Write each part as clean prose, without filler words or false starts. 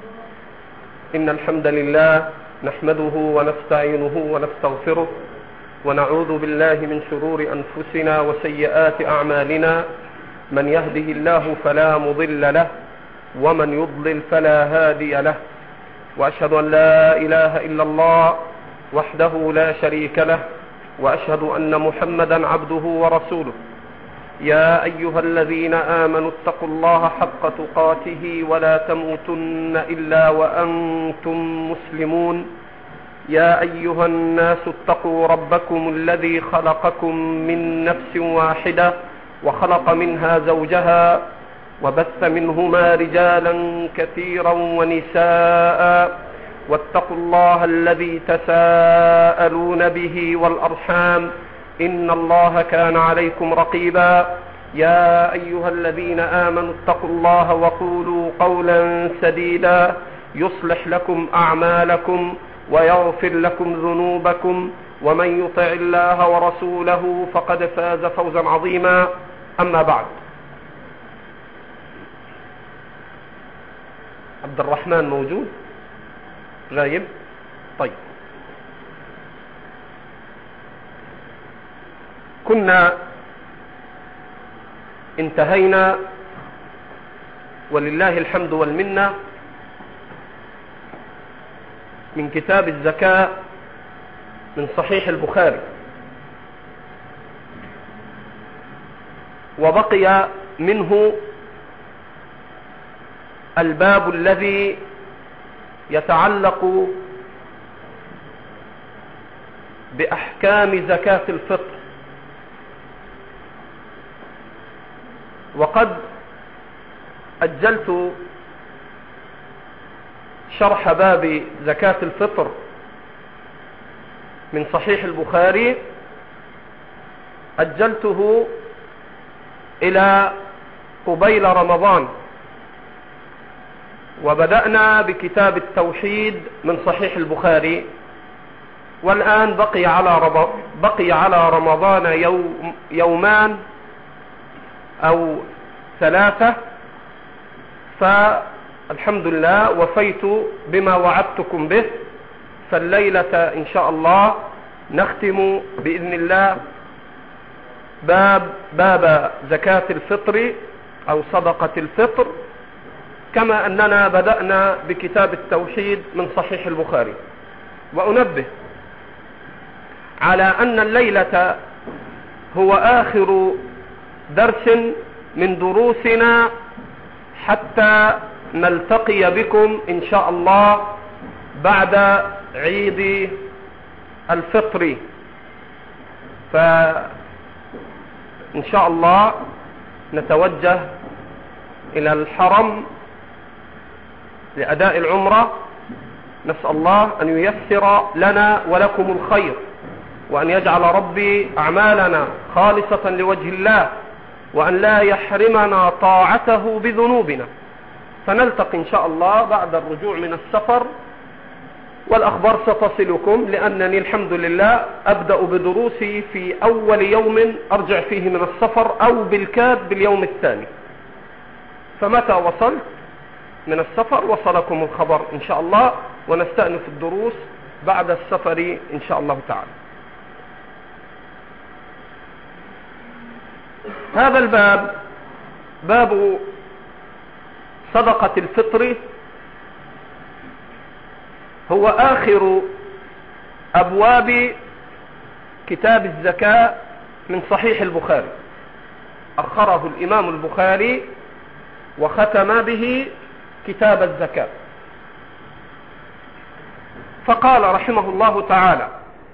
إن الحمد لله نحمده ونستعينه ونستغفره ونعوذ بالله من شرور أنفسنا وسيئات أعمالنا. من يهده الله فلا مضل له ومن يضلل فلا هادي له، وأشهد أن لا إله إلا الله وحده لا شريك له، وأشهد أن محمدا عبده ورسوله. يا أيها الذين آمنوا اتقوا الله حق تقاته ولا تموتن إلا وأنتم مسلمون. يا أيها الناس اتقوا ربكم الذي خلقكم من نفس واحدة وخلق منها زوجها وبث منهما رجالا كثيرا ونساء، واتقوا الله الذي تساءلون به والأرحام إن الله كان عليكم رقيبا. يا أيها الذين آمنوا اتقوا الله وقولوا قولا سديدا يصلح لكم أعمالكم ويغفر لكم ذنوبكم، ومن يطع الله ورسوله فقد فاز فوزا عظيما. أما بعد، عبد الرحمن موجود؟ غايب؟ طيب، كنا انتهينا ولله الحمد والمنة من كتاب الزكاة من صحيح البخاري، وبقي منه الباب الذي يتعلق بأحكام زكاة الفطر. وقد أجلت شرح باب زكاة الفطر من صحيح البخاري، أجلته إلى قبيل رمضان، وبدأنا بكتاب التوحيد من صحيح البخاري، والآن بقي على رمضان يومان أو 3، فالحمد لله وفيت بما وعدتكم به. فالليلة إن شاء الله نختم بإذن الله باب زكاة الفطر أو صدقة الفطر، كما أننا بدأنا بكتاب التوحيد من صحيح البخاري. وأنبه على أن الليلة هو آخر درس من دروسنا حتى نلتقي بكم إن شاء الله بعد عيد الفطر. فإن شاء الله نتوجه إلى الحرم لأداء العمرة. نسأل الله أن ييسر لنا ولكم الخير، وأن يجعل ربي أعمالنا خالصة لوجه الله، وأن لا يحرمنا طاعته بذنوبنا. فنلتقي إن شاء الله بعد الرجوع من السفر، والأخبار ستصلكم، لأنني الحمد لله أبدأ بدروسي في أول يوم أرجع فيه من السفر، أو بالكاد باليوم الثاني. فمتى وصلت من السفر وصلكم الخبر إن شاء الله، ونستأنف الدروس بعد السفر إن شاء الله تعالى. هذا الباب باب صدقة الفطر هو آخر أبواب كتاب الزكاة من صحيح البخاري. أخره الإمام البخاري وختم به كتاب الزكاة، فقال رحمه الله تعالى: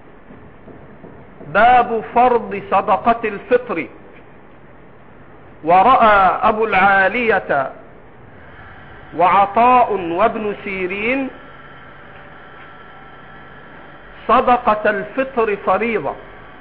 باب فرض صدقة الفطر. ورأى أبو العالية وعطاء وابن سيرين صدقة الفطر فريضة.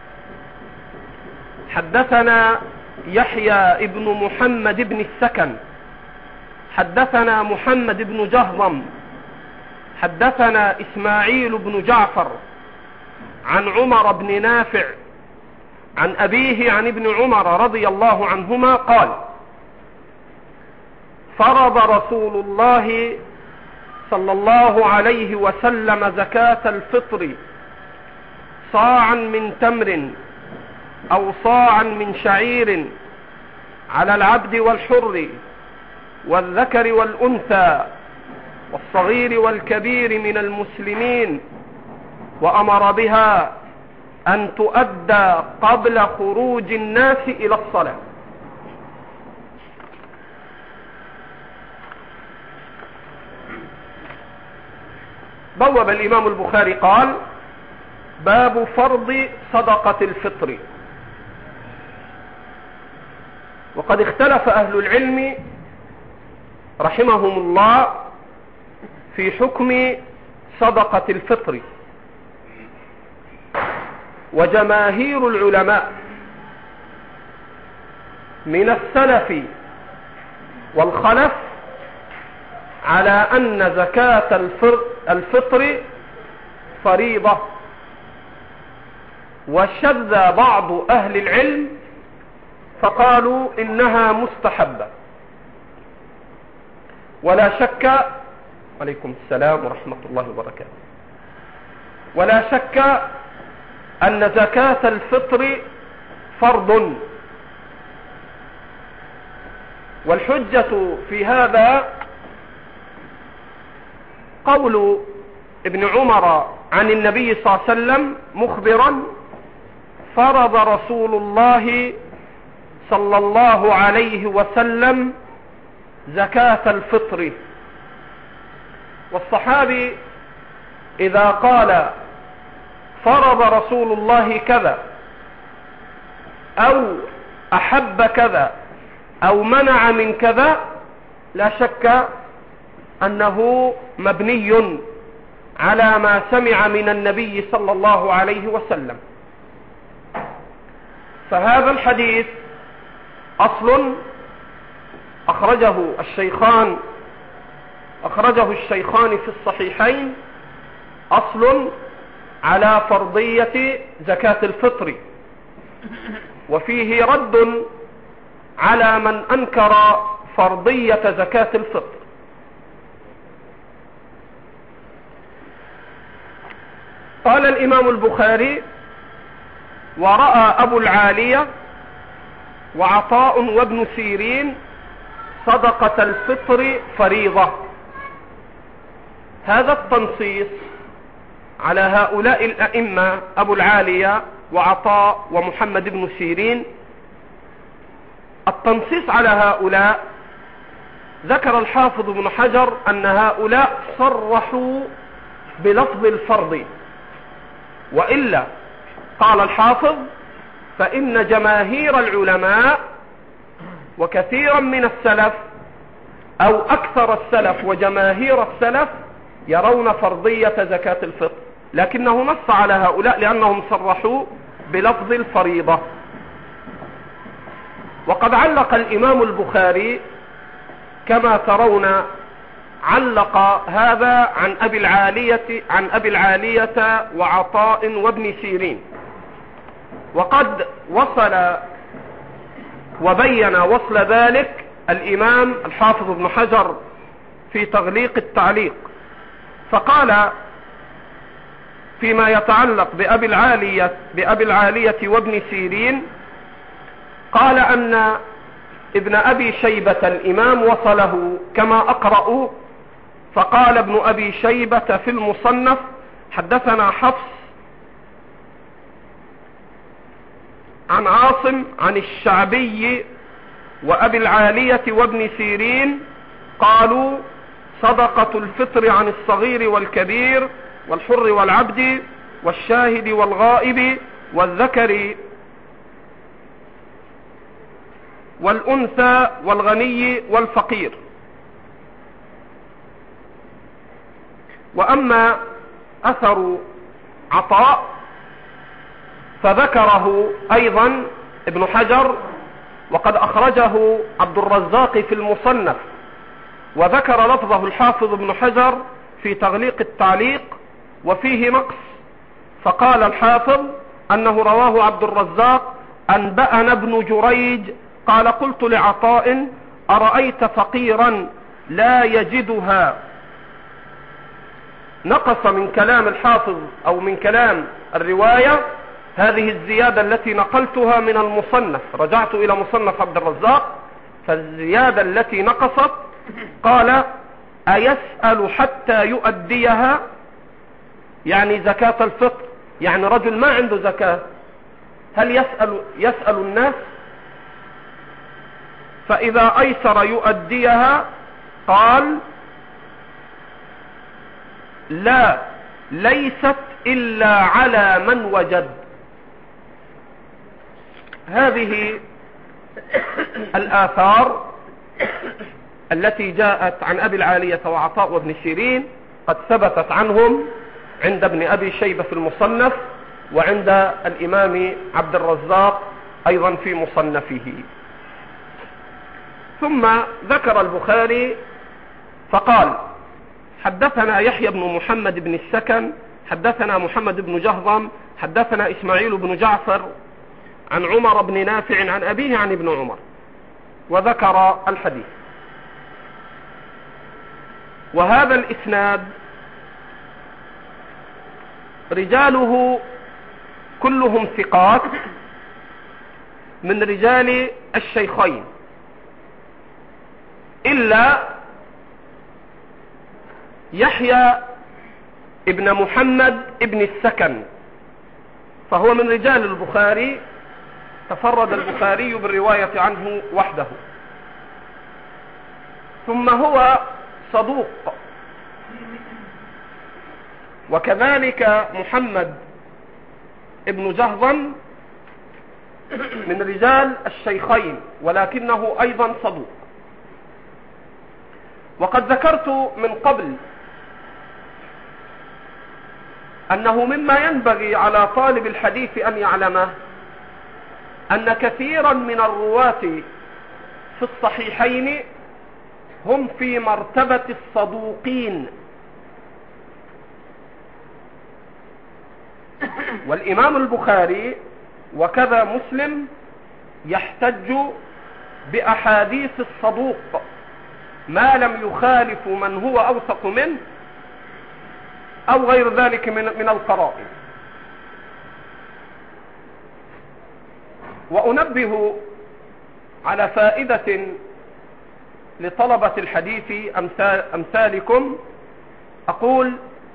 حدثنا يحيى ابن محمد بن السكن حدثنا محمد بن جهضم حدثنا إسماعيل بن جعفر عن عمر بن نافع عن أبيه عن ابن عمر رضي الله عنهما قال: فرض رسول الله صلى الله عليه وسلم زكاة الفطر صاعا من تمر أو صاعا من شعير على العبد والحر والذكر والأنثى والصغير والكبير من المسلمين، وأمر بها أن تؤدى قبل خروج الناس إلى الصلاة. بوب الإمام البخاري قال: باب فرض صدقة الفطر. وقد اختلف أهل العلم رحمهم الله في حكم صدقة الفطر، وجماهير العلماء من السلف والخلف على أن زكاة الفطر فريضة، وشذ بعض أهل العلم فقالوا إنها مستحبة. ولا شك، عليكم السلام ورحمة الله وبركاته، ولا شك أن زكاة الفطر فرض. والحجة في هذا قول ابن عمر عن النبي صلى الله عليه وسلم مخبرا: فرض رسول الله صلى الله عليه وسلم زكاة الفطر. والصحابي إذا قال فرض رسول الله كذا أو أحب كذا أو منع من كذا، لا شك أنه مبني على ما سمع من النبي صلى الله عليه وسلم. فهذا الحديث أصل أخرجه الشيخان في الصحيحين، أصل على فرضية زكاة الفطر، وفيه رد على من أنكر فرضية زكاة الفطر. قال الإمام البخاري: ورأى أبو العالية وعطاء وابن سيرين صدقة الفطر فريضة. هذا التنصيص على هؤلاء الأئمة أبو العالية وعطاء ومحمد بن سيرين، التنصيص على هؤلاء ذكر الحافظ ابن حجر أن هؤلاء صرحوا بلفظ الفرض، وإلا قال الحافظ: فإن جماهير العلماء وكثيرا من السلف أو أكثر السلف وجماهير السلف يرون فرضية زكاة الفطر، لكنه نص على هؤلاء لأنهم صرحوا بلفظ الفريضة. وقد علق الإمام البخاري كما ترون، علق هذا عن أبي العالية وعطاء وابن سيرين، وقد وصل وبين وصل ذلك الإمام الحافظ ابن حجر في تغليق التعليق، فقال فيما يتعلق بأبي العالية وابن سيرين، قال أن ابن أبي شيبة الإمام وصله كما أقرأ، فقال ابن أبي شيبة في المصنف: حدثنا حفص عن عاصم عن الشعبي وأبي العالية وابن سيرين قالوا: صدقة الفطر عن الصغير والكبير والحر والعبد والشاهد والغائب والذكر والأنثى والغني والفقير. وأما أثر عطاء فذكره أيضا ابن حجر، وقد أخرجه عبد الرزاق في المصنف، وذكر لفظه الحافظ ابن حجر في تغليق التعليق وفيه نقص، فقال الحافظ أنه رواه عبد الرزاق: أنبأنا ابن جريج قال: قلت لعطاء: أرأيت فقيرا لا يجدها نقص من كلام الحافظ أو من كلام الرواية هذه الزيادة التي نقلتها من المصنف، رجعت إلى مصنف عبد الرزاق، فالزيادة التي نقصت قال: أيسأل حتى يؤديها، يعني زكاة الفطر، يعني رجل ما عنده زكاة، هل يسأل الناس؟ فإذا أيسر يؤديها قال: لا، ليست إلا على من وجد. هذه الآثار التي جاءت عن أبي العالية وعطاء وابن سيرين قد ثبتت عنهم عند ابن أبي شيبة في المصنف، وعند الإمام عبد الرزاق أيضا في مصنفه. ثم ذكر البخاري فقال: حدثنا يحيى بن محمد بن السكن حدثنا محمد بن جهضم حدثنا إسماعيل بن جعفر عن عمر بن نافع عن أبيه عن ابن عمر، وذكر الحديث. وهذا الإسناد رجاله كلهم ثقات من رجال الشيخين، إلا يحيى ابن محمد ابن السكن، فهو من رجال البخاري، تفرد البخاري بالرواية عنه وحده. ثم هو صدوق، وكذلك محمد ابن جهضم من رجال الشيخين، ولكنه أيضا صدوق. وقد ذكرت من قبل أنه مما ينبغي على طالب الحديث أن يعلمه أن كثيرا من الرواة في الصحيحين هم في مرتبة الصدوقين، والإمام البخاري وكذا مسلم يحتج بأحاديث الصدوق ما لم يخالف من هو أوثق منه أو غير ذلك من القرائن. وأنبه على فائدة لطلبة الحديث أمثالكم، أقول: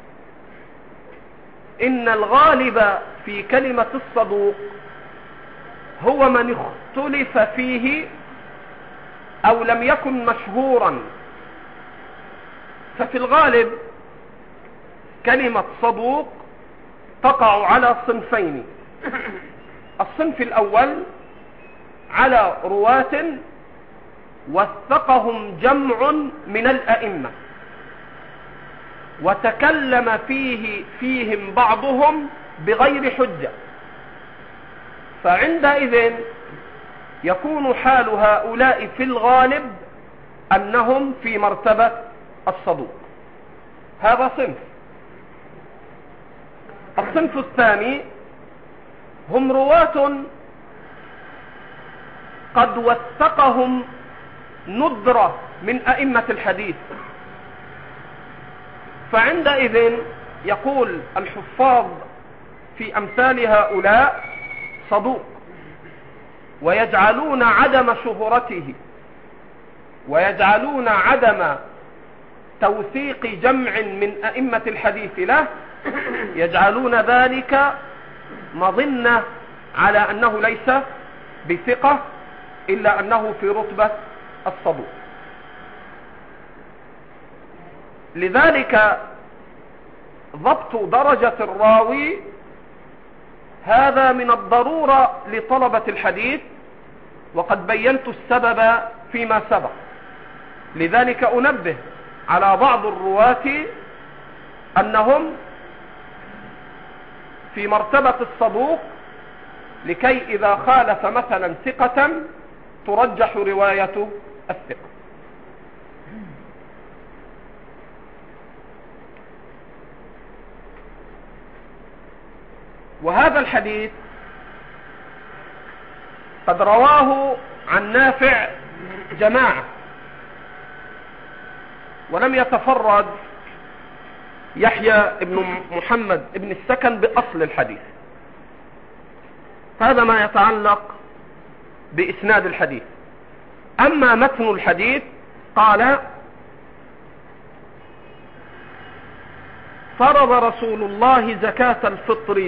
إن الغالب في كلمة الصدوق هو من اختلف فيه أو لم يكن مشهورا. ففي الغالب كلمة صدوق تقع على صنفين: الصنف الأول على رواة وثقهم جمع من الأئمة وتكلم فيهم بعضهم بغير حجة، فعندئذ يكون حال هؤلاء في الغالب أنهم في مرتبة الصدوق. هذا صنف. الصنف الثاني هم رواة قد وثقهم ندرة من أئمة الحديث، فعندئذ يقول الحفاظ في أمثال هؤلاء صدوق، ويجعلون عدم شهرته ويجعلون عدم توثيق جمع من أئمة الحديث له، يجعلون ذلك مظنة على أنه ليس بثقة، إلا أنه في رتبة الصدوق. لذلك ضبط درجة الراوي هذا من الضرورة لطلبة الحديث، وقد بينت السبب فيما سبق. لذلك أنبه على بعض الرواة أنهم في مرتبة الصدوق، لكي إذا خالف مثلا ثقة ترجح رواية الثقة. وهذا الحديث قد رواه عن نافع جماعة، ولم يتفرد يحيى بن محمد بن السكن بأصل الحديث. هذا ما يتعلق بإسناد الحديث. أما متن الحديث قال: فرض رسول الله زكاة الفطر.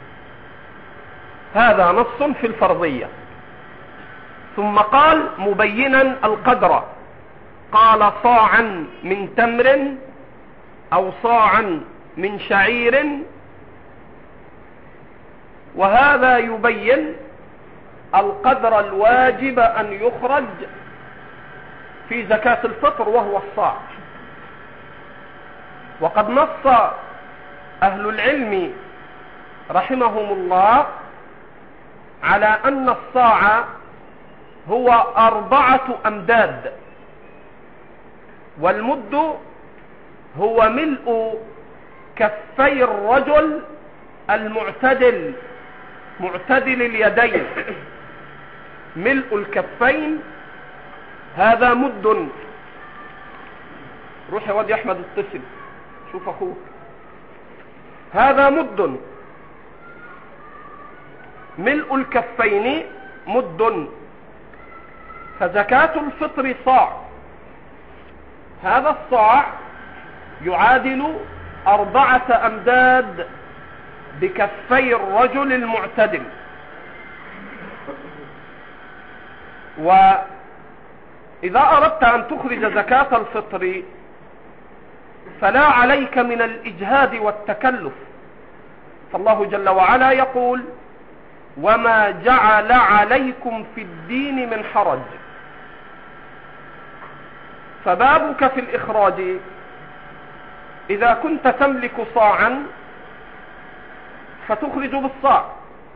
هذا نص في الفرضية. ثم قال مبينا القدر، قال: صاعا من تمر أو صاعا من شعير. وهذا يبين القدر الواجب أن يخرج في زكاة الفطر وهو الصاع. وقد نص أهل العلم رحمهم الله على أن الصاع هو 4 أمداد، والمد هو ملء كفي الرجل المعتدل معتدل اليدين. ملء الكفين هذا مد. روح يا واد يا احمد اتصل شوف اخوك. هذا مد. ملء الكفين مد. فزكاة الفطر صاع. هذا الصاع يعادل 4 أمداد بكفي الرجل المعتدل. وإذا أردت أن تخرج زكاة الفطر فلا عليك من الإجهاد والتكلف، فالله جل وعلا يقول: وما جعل عليكم في الدين من حرج. فبابك في الإخراج إذا كنت تملك صاعا فتخرج بالصاع.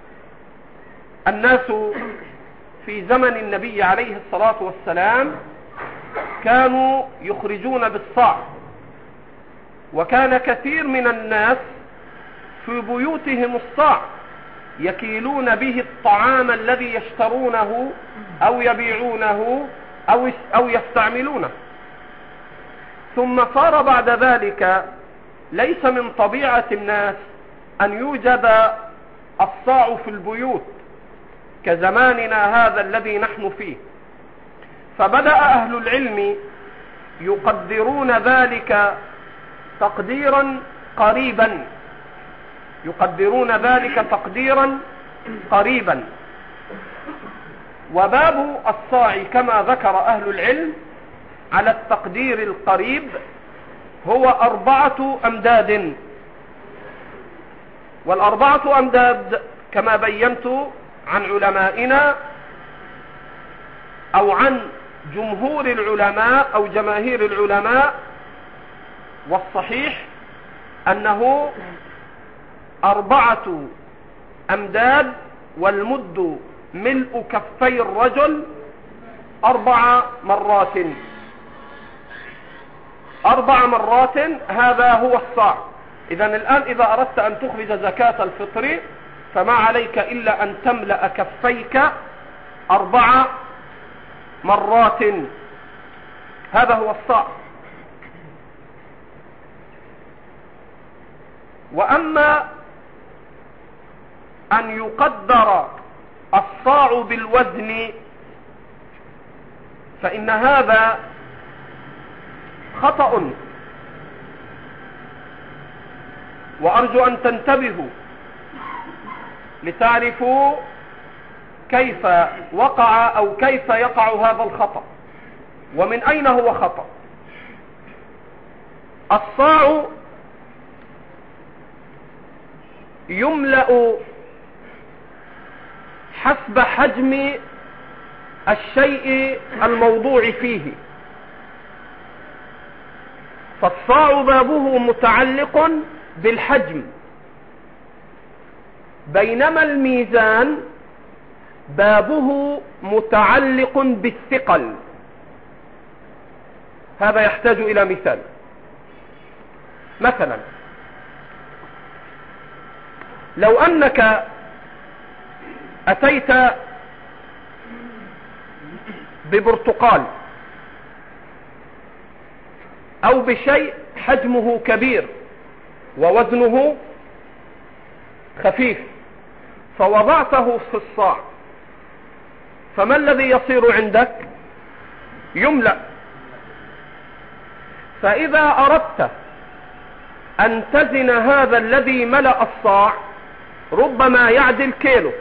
الناس في زمن النبي عليه الصلاة والسلام كانوا يخرجون بالصاع، وكان كثير من الناس في بيوتهم الصاع يكيلون به الطعام الذي يشترونه أو يبيعونه أو يستعملونه. ثم صار بعد ذلك ليس من طبيعة الناس أن يوجد الصاع في البيوت كزماننا هذا الذي نحن فيه، فبدأ أهل العلم يقدرون ذلك تقديرا قريبا، يقدرون ذلك تقديرا قريبا. وباب الصاع كما ذكر أهل العلم على التقدير القريب هو 4 أمداد. وال4 أمداد كما بينت عن علمائنا أو عن جمهور العلماء أو جماهير العلماء، والصحيح أنه 4 أمداد، والمد ملء كفي الرجل 4 مرات. 4 مرات هذا هو الصاع. إذن الآن إذا أردت أن تخرج زكاة الفطر فما عليك إلا أن تملأ كفيك 4 مرات. هذا هو الصاع. وأما أن يقدر الصاع بالوزن فإن هذا خطأ، وأرجو أن تنتبهوا لتعرفوا كيف وقع أو كيف يقع هذا الخطأ ومن أين هو خطأ. الصاع يملأ حسب حجم الشيء الموضوع فيه، فالصاع بابه متعلق بالحجم، بينما الميزان بابه متعلق بالثقل. هذا يحتاج إلى مثال. مثلا لو أنك أتيت ببرتقال أو بشيء حجمه كبير ووزنه خفيف فوضعته في الصاع، فما الذي يصير عندك؟ يملأ. فإذا أردت أن تزن هذا الذي ملأ الصاع ربما يعدل كيلو،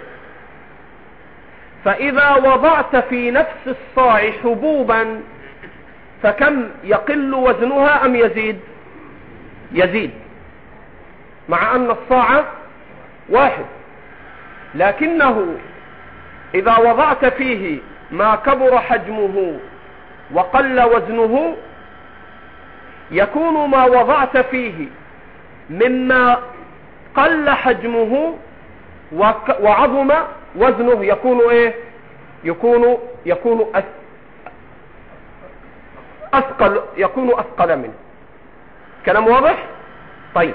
فإذا وضعت في نفس الصاع حبوبا فكم يقل وزنها أم يزيد؟ يزيد، مع أن الصاع واحد، لكنه إذا وضعت فيه ما كبر حجمه وقل وزنه يكون ما وضعت فيه مما قل حجمه وعظم وزنه يكون ايه؟ يكون أثقل، يكون أثقل منه. كلام واضح؟ طيب،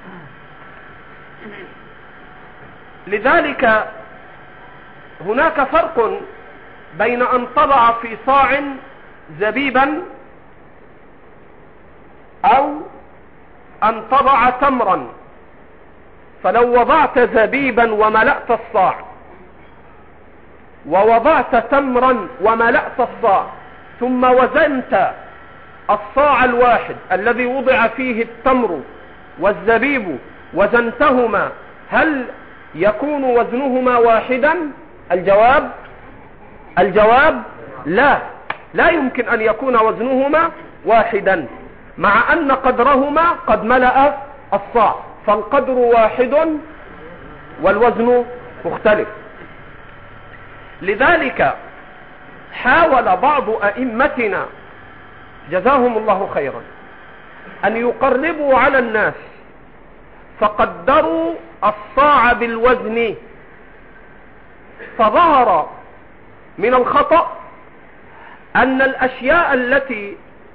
لذلك هناك فرق بين أن تضع في صاع زبيبا أو أن تضع تمرا. فلو وضعت زبيبا وملأت الصاع ووضعت تمرا وملأت الصاع ثم وزنت الصاع الواحد الذي وضع فيه التمر والزبيب وزنتهما، هل يكون وزنهما واحدا؟ الجواب لا يمكن أن يكون وزنهما واحدا، مع أن قدرهما قد ملأ الصاع، فالقدر واحد والوزن مختلف. لذلك حاول بعض أئمتنا جزاهم الله خيرا أن يقربوا على الناس، فقدروا الصاع بالوزن، فظهر من الخطأ أن الأشياء التي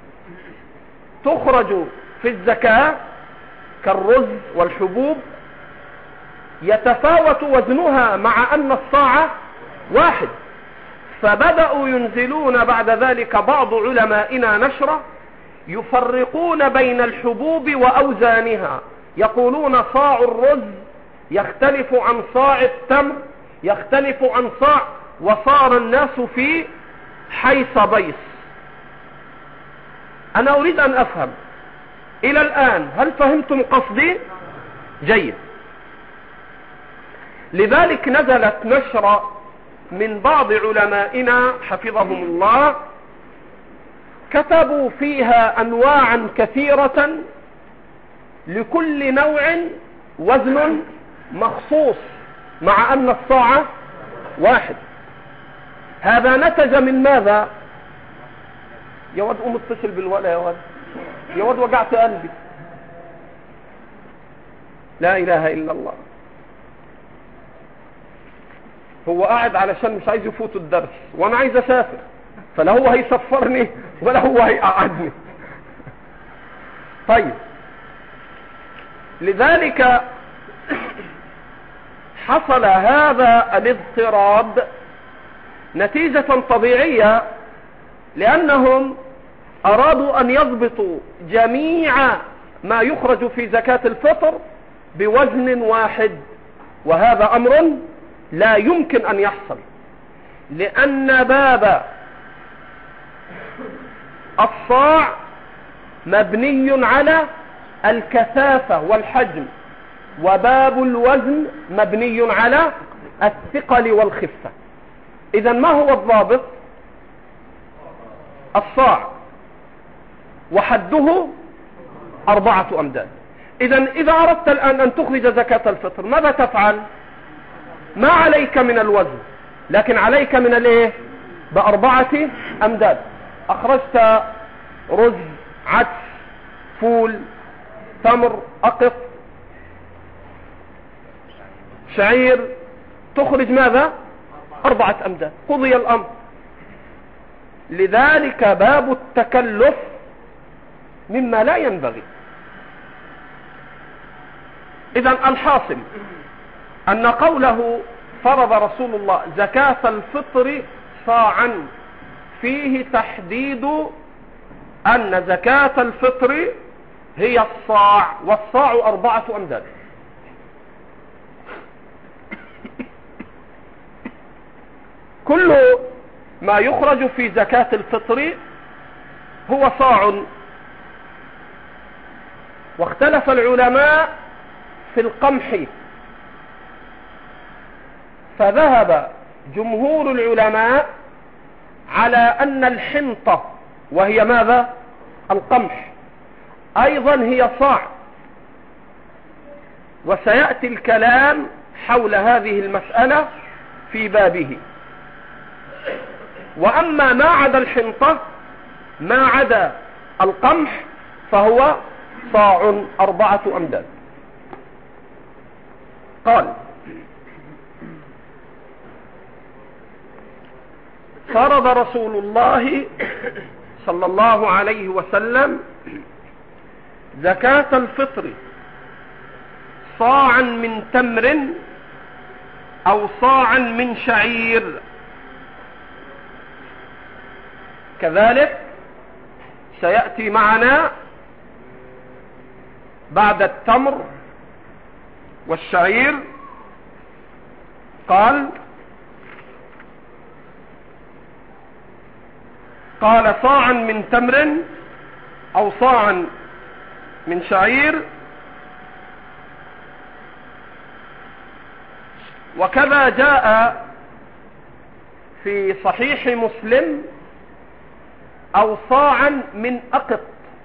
تخرج في الزكاة كالرز والحبوب يتفاوت وزنها مع أن الصاع واحد، فبدأوا ينزلون بعد ذلك بعض علمائنا نشرة يفرقون بين الحبوب وأوزانها، يقولون صاع الرز يختلف عن صاع التمر يختلف عن صاع، وصار الناس في حيص بيص. أنا أريد أن أفهم إلى الآن، هل فهمتم قصدي؟ جيد. لذلك نزلت نشرة من بعض علمائنا حفظهم الله، كتبوا فيها أنواعا كثيرة لكل نوع وزن مخصوص مع أن الصاع واحد. هذا نتج من ماذا؟ يا واد قوم اتصل بالولا، يا واد وجعت قلبي، لا إله إلا الله. هو قاعد علشان مش عايز يفوت الدرس وانا عايز اسافر، فلا هو هيسفرني ولا هو هيقعدني. طيب، لذلك حصل هذا الاضطراب نتيجة طبيعية، لأنهم أرادوا أن يضبطوا جميع ما يخرج في زكاة الفطر بوزن واحد، وهذا أمر لا يمكن أن يحصل، لأن باب الصاع مبني على الكثافة والحجم، وباب الوزن مبني على الثقل والخفة. إذا ما هو الضابط؟ الصاع، وحده 4 أمداد. إذا أردت الآن أن تخرج زكاة الفطر ماذا تفعل؟ ما عليك من الوزن، لكن عليك من الايه؟ ب4 أمداد. أخرجت رز، عدس، فول، تمر، أقط، شعير، تخرج ماذا؟ 4 أمداد، قضي الأمر. لذلك باب التكلف مما لا ينبغي. إذا الحاصل أن قوله فرض رسول الله زكاة الفطر صاعا فيه تحديد أن زكاة الفطر هي الصاع، والصاع 4 أمداد. كل ما يخرج في زكاة الفطر هو صاع. واختلف العلماء في القمح، فذهب جمهور العلماء على أن الحنطة، وهي ماذا؟ القمح، أيضا هي صاع، وسيأتي الكلام حول هذه المسألة في بابه. وأما ما عدا الحنطة، ما عدا القمح، فهو صاع 4 أمداد. قال: فرض رسول الله صلى الله عليه وسلم زكاة الفطر صاعا من تمر أو صاعا من شعير. كذلك سيأتي معنا بعد التمر والشعير. قال صاعا من تمر أو صاعا من شعير. وكذا جاء في صحيح مسلم أو صاعا من أقط.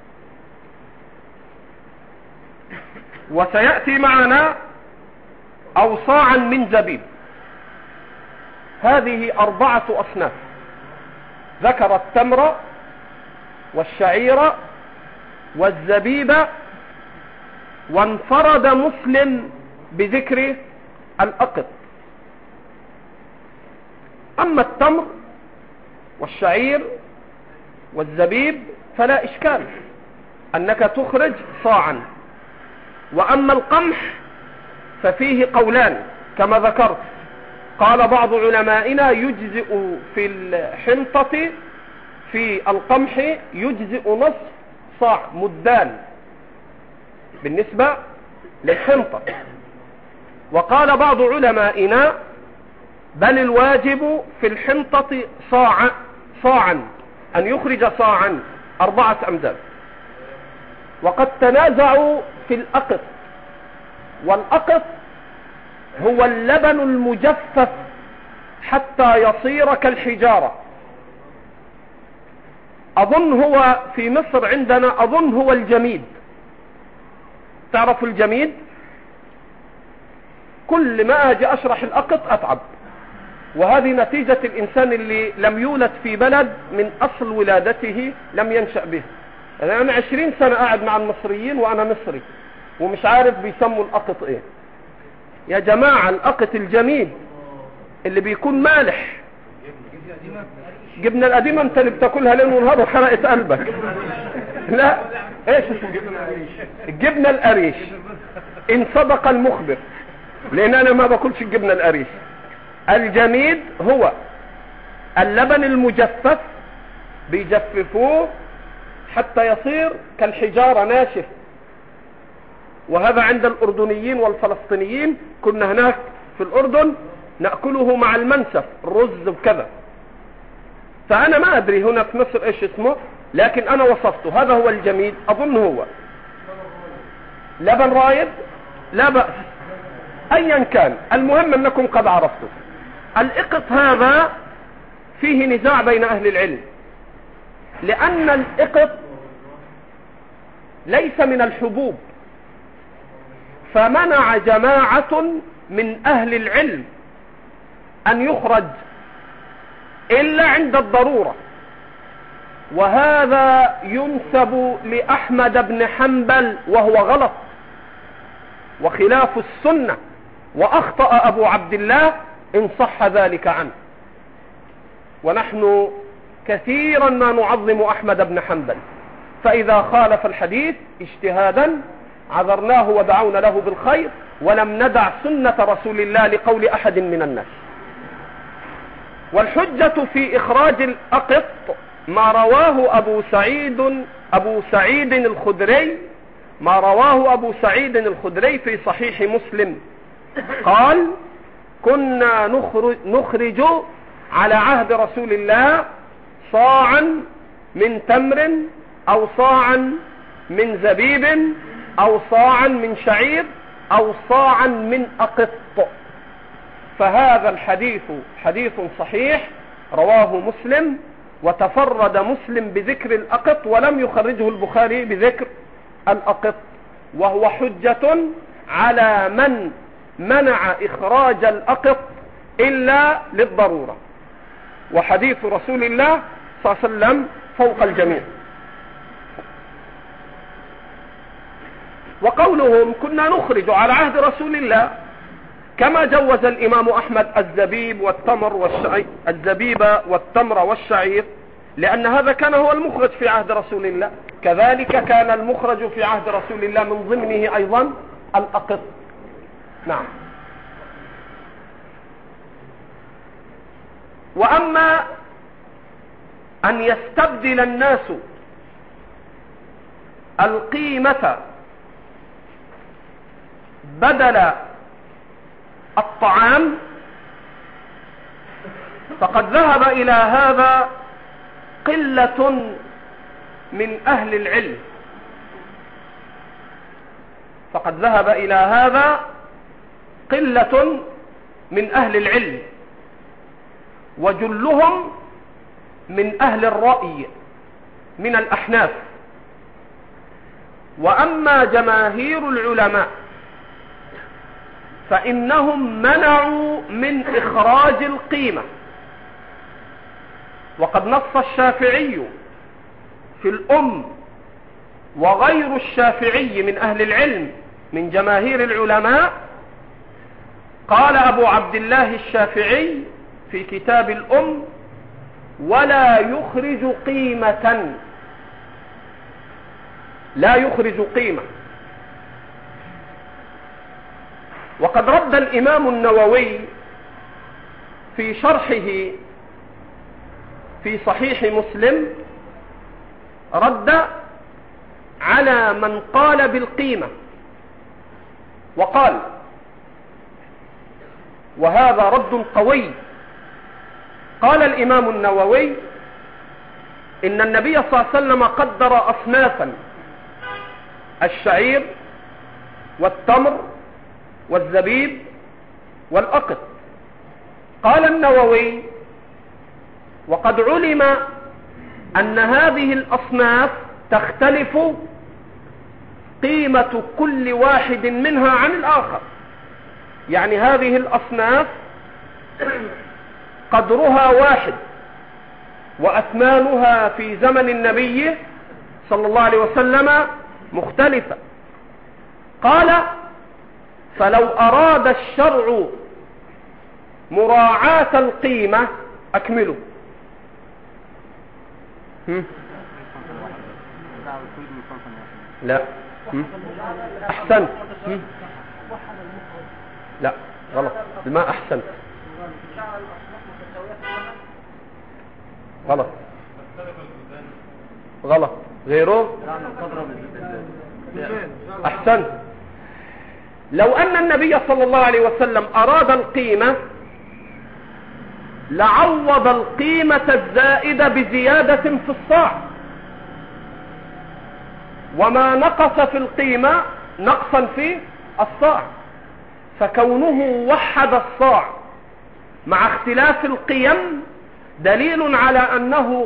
وسيأتي معنا أو صاعا من زبيب. هذه 4 أصناف، ذكر التمر والشعير والزبيب، وانفرد مسلم بذكر الأقط. أما التمر والشعير والزبيب فلا إشكال أنك تخرج صاعا. وأما القمح ففيه قولان كما ذكرت. قال بعض علمائنا يجزئ في الحنطة، في القمح يجزئ نصف صاع، مدان بالنسبة للحنطة. وقال بعض علمائنا بل الواجب في الحنطة صاعا، أن يخرج صاعا 4 أمداد. وقد تنازعوا في الأقط، والأقط هو اللبن المجفف حتى يصير كالحجارة. أظن هو في مصر عندنا أظن هو الجميد. تعرفوا الجميد؟ كل ما أجي أشرح الأقط أتعب، وهذه نتيجة الإنسان اللي لم يولد في بلد من أصل ولادته لم ينشأ به. أنا 20 سنة قاعد مع المصريين وأنا مصري ومش عارف بيسموا الأقط إيه. يا جماعة الأقط الجميد اللي بيكون مالح، جبنة القديمة انت اللي بتاكلها ليل ونهار وحرقت قلبك. لا، ايش الجبنة القريش ان صدق المخبر، لان انا ما باكلش الجبنة القريش. الجميد هو اللبن المجفف، بيجففوه حتى يصير كالحجارة ناشف. وهذا عند الأردنيين والفلسطينيين، كنا هناك في الأردن نأكله مع المنسف، الرز وكذا. فأنا ما أدري هنا في مصر إيش اسمه، لكن أنا وصفته. هذا هو الجميد، أظن هو لبن رايب، لا بأس، أيا كان، المهم أنكم قد عرفتوا. الإقط هذا فيه نزاع بين أهل العلم، لأن الإقط ليس من الحبوب، فمنع جماعة من أهل العلم أن يخرج إلا عند الضرورة. وهذا ينسب لأحمد بن حنبل وهو غلط وخلاف السنة، وأخطأ أبو عبد الله إن صح ذلك عنه. ونحن كثيرا ما نعظم أحمد بن حنبل، فإذا خالف الحديث اجتهادا عذرناه ودعونا له بالخير، ولم ندع سنة رسول الله لقول أحد من الناس. والحجة في إخراج الأقط ما رواه أبو سعيد الخدري ما رواه أبو سعيد الخدري في صحيح مسلم قال: كنا نخرج على عهد رسول الله صاعا من تمر أو صاعا من زبيب أو صاعا من شعير أو صاعا من أقط. فهذا الحديث حديث صحيح رواه مسلم، وتفرد مسلم بذكر الأقط ولم يخرجه البخاري بذكر الأقط، وهو حجة على من منع إخراج الأقط إلا للضرورة. وحديث رسول الله صلى الله عليه وسلم فوق الجميع. وقولهم كنا نخرج على عهد رسول الله، كما جوز الإمام أحمد الزبيب والتمر والشعير، لأن هذا كان هو المخرج في عهد رسول الله، كذلك كان المخرج في عهد رسول الله من ضمنه أيضا الأقط. نعم. وأما أن يستبدل الناس القيمة بدل الطعام، فقد ذهب إلى هذا قلة من أهل العلم، فقد ذهب إلى هذا قلة من أهل العلم، وجلهم من أهل الرأي من الأحناف. وأما جماهير العلماء فإنهم منعوا من إخراج القيمة، وقد نص الشافعي في الأم وغير الشافعي من أهل العلم من جماهير العلماء. قال أبو عبد الله الشافعي في كتاب الأم: ولا يخرج قيمة، لا يخرج قيمة. وقد رد الإمام النووي في شرحه في صحيح مسلم رد على من قال بالقيمة، وقال، وهذا رد قوي، قال الإمام النووي: إن النبي صلى الله عليه وسلم قدر أصنافا: الشعير والتمر والزبيب والأقط. قال النووي: وقد علم أن هذه الأصناف تختلف قيمة كل واحد منها عن الآخر، يعني هذه الأصناف قدرها واحد، وأثمانها في زمن النبي صلى الله عليه وسلم مختلفة. قال: فلو أراد الشرع مراعاة القيمة أكمله. لا، أحسنت. لا، غلط، ما أحسنت، غلط، غلط، غيره. أحسنت. لو أن النبي صلى الله عليه وسلم أراد القيمة لعوض القيمة الزائدة بزيادة في الصاع، وما نقص في القيمة نقصا في الصاع، فكونه وحد الصاع مع اختلاف القيم دليل على أنه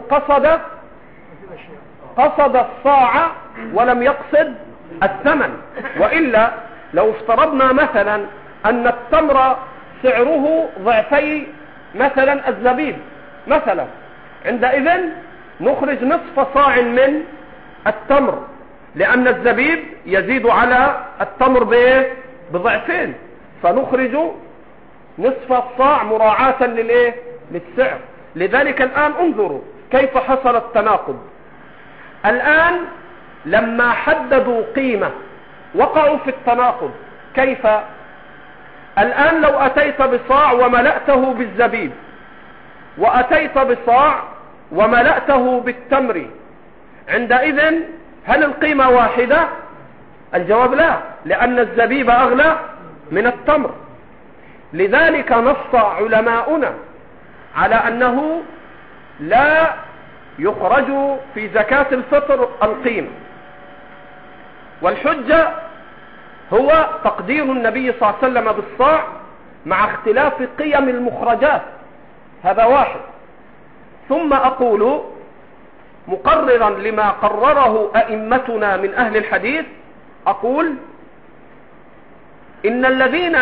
قصد الصاع ولم يقصد الثمن. وإلا لو افترضنا مثلا أن التمر سعره ضعفي مثلا الزبيب مثلا، عندئذ نخرج نصف صاع من التمر، لأن الزبيب يزيد على التمر بضعفين، فنخرج نصف الصاع مراعاة للسعر. لذلك الآن انظروا كيف حصل التناقض. الآن لما حددوا قيمة وقعوا في التناقض. كيف؟ الآن لو أتيت بصاع وملأته بالزبيب، وأتيت بصاع وملأته بالتمر، عندئذ هل القيمة واحدة؟ الجواب لا، لأن الزبيب أغلى من التمر. لذلك نص علماؤنا على أنه لا يخرج في زكاة الفطر القيمة، والحجة هو تقدير النبي صلى الله عليه وسلم بالصاع مع اختلاف قيم المخرجات، هذا واحد. ثم أقول مقررا لما قرره أئمتنا من أهل الحديث، أقول إن الذين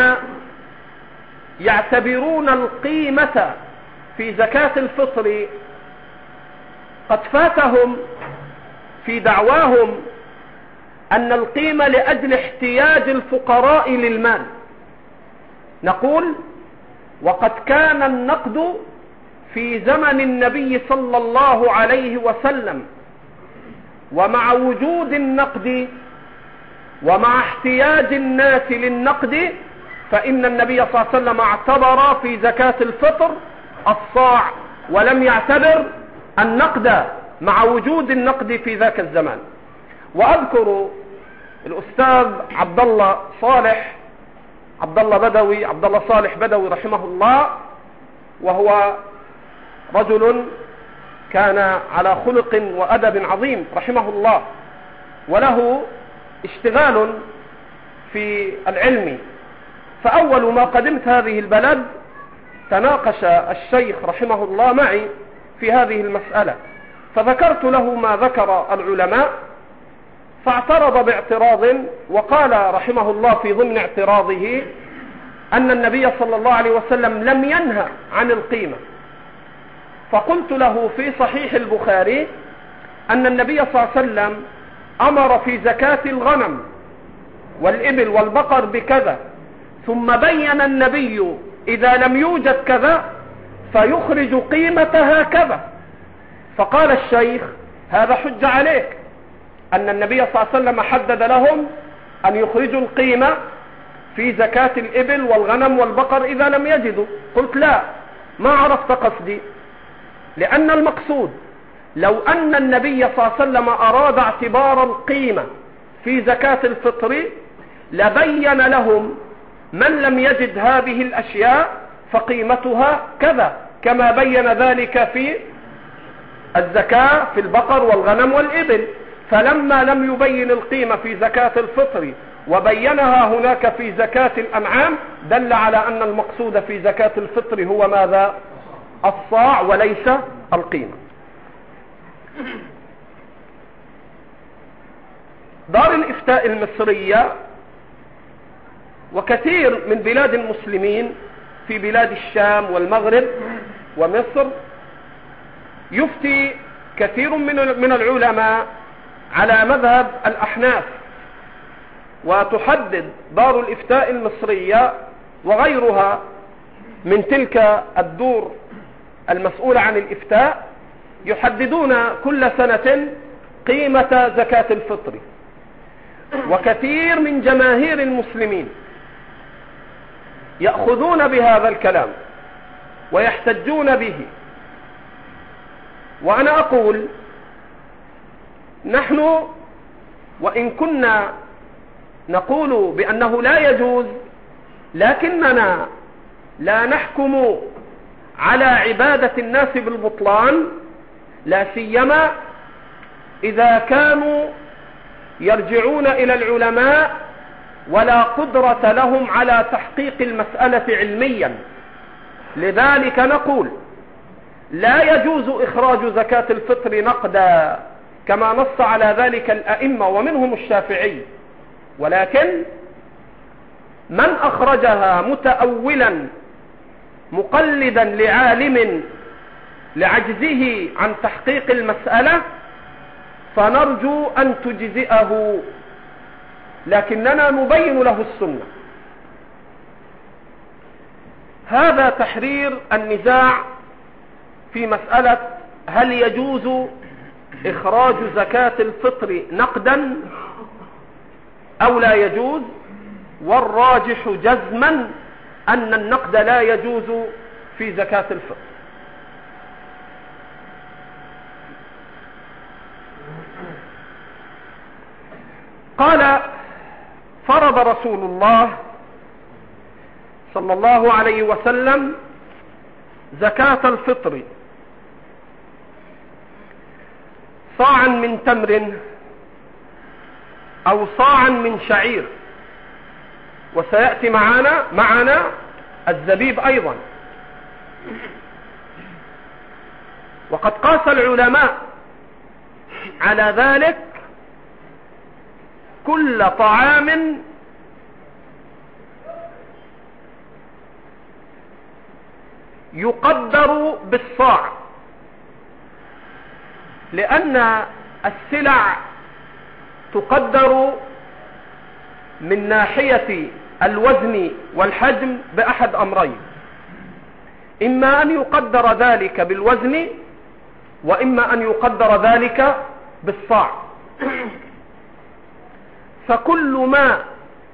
يعتبرون القيمة في زكاة الفطر قد فاتهم في دعواهم أن القيمة لأجل احتياج الفقراء للمال. نقول وقد كان النقد في زمن النبي صلى الله عليه وسلم، ومع وجود النقد ومع احتياج الناس للنقد فإن النبي صلى الله عليه وسلم اعتبر في زكاة الفطر الصاع، ولم يعتبر النقد مع وجود النقد في ذاك الزمان. وأذكر الأستاذ عبد الله صالح بدوي رحمه الله، وهو رجل كان على خلق وأدب عظيم رحمه الله، وله اشتغال في العلم. فأول ما قدمت هذه البلد تناقش الشيخ رحمه الله معي في هذه المسألة، فذكرت له ما ذكر العلماء، فاعترض باعتراض، وقال رحمه الله في ضمن اعتراضه أن النبي صلى الله عليه وسلم لم ينهى عن القيمة. فقلت له في صحيح البخاري أن النبي صلى الله عليه وسلم أمر في زكاة الغنم والإبل والبقر بكذا، ثم بين النبي إذا لم يوجد كذا فيخرج قيمتها كذا. فقال الشيخ هذا حج عليك، أن النبي صلى الله عليه وسلم حدد لهم أن يخرجوا القيمة في زكاة الإبل والغنم والبقر إذا لم يجدوا. قلت لا، ما عرفت قصدي، لأن المقصود لو أن النبي صلى الله عليه وسلم أراد اعتبار القيمة في زكاة الفطر لبين لهم من لم يجد هذه الأشياء فقيمتها كذا، كما بين ذلك في الزكاة في البقر والغنم والإبل. فلما لم يبين القيمة في زكاة الفطر وبينها هناك في زكاة الأنعام دل على أن المقصود في زكاة الفطر هو ماذا؟ الصاع وليس القيمة. دار الإفتاء المصرية وكثير من بلاد المسلمين في بلاد الشام والمغرب ومصر يفتي كثير من العلماء على مذهب الأحناف، وتحدد دار الإفتاء المصرية وغيرها من تلك الدور المسؤولة عن الإفتاء يحددون كل سنة قيمة زكاة الفطر. وكثير من جماهير المسلمين يأخذون بهذا الكلام ويحتجون به. وأنا أقول نحن وإن كنا نقول بأنه لا يجوز، لكننا لا نحكم على عبادة الناس بالبطلان، لا سيما إذا كانوا يرجعون إلى العلماء ولا قدرة لهم على تحقيق المسألة علميا. لذلك نقول لا يجوز إخراج زكاة الفطر نقدا كما نص على ذلك الأئمة ومنهم الشافعي، ولكن من أخرجها متأولا مقلدا لعالم لعجزه عن تحقيق المسألة فنرجو أن تجزئه، لكننا نبين له السنة. هذا تحرير النزاع في مسألة هل يجوز إخراج زكاة الفطر نقدا أو لا يجوز، والراجح جزما أن النقد لا يجوز في زكاة الفطر. قال فرض رسول الله صلى الله عليه وسلم زكاة الفطر صاعا من تمر أو صاعا من شعير، وسيأتي معنا الزبيب أيضا. وقد قاس العلماء على ذلك كل طعام يقدر بالصاع، لأن السلع تقدر من ناحية الوزن والحجم بأحد أمرين: إما أن يقدر ذلك بالوزن، وإما أن يقدر ذلك بالصاع. فكل ما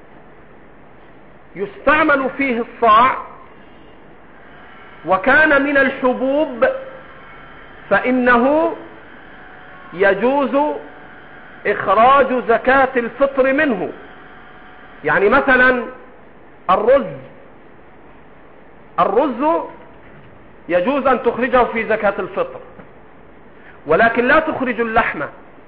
يستعمل فيه الصاع وكان من الحبوب فإنه يجوز إخراج زكاة الفطر منه. يعني مثلا الرز يجوز أن تخرجه في زكاة الفطر، ولكن لا تخرج اللحم.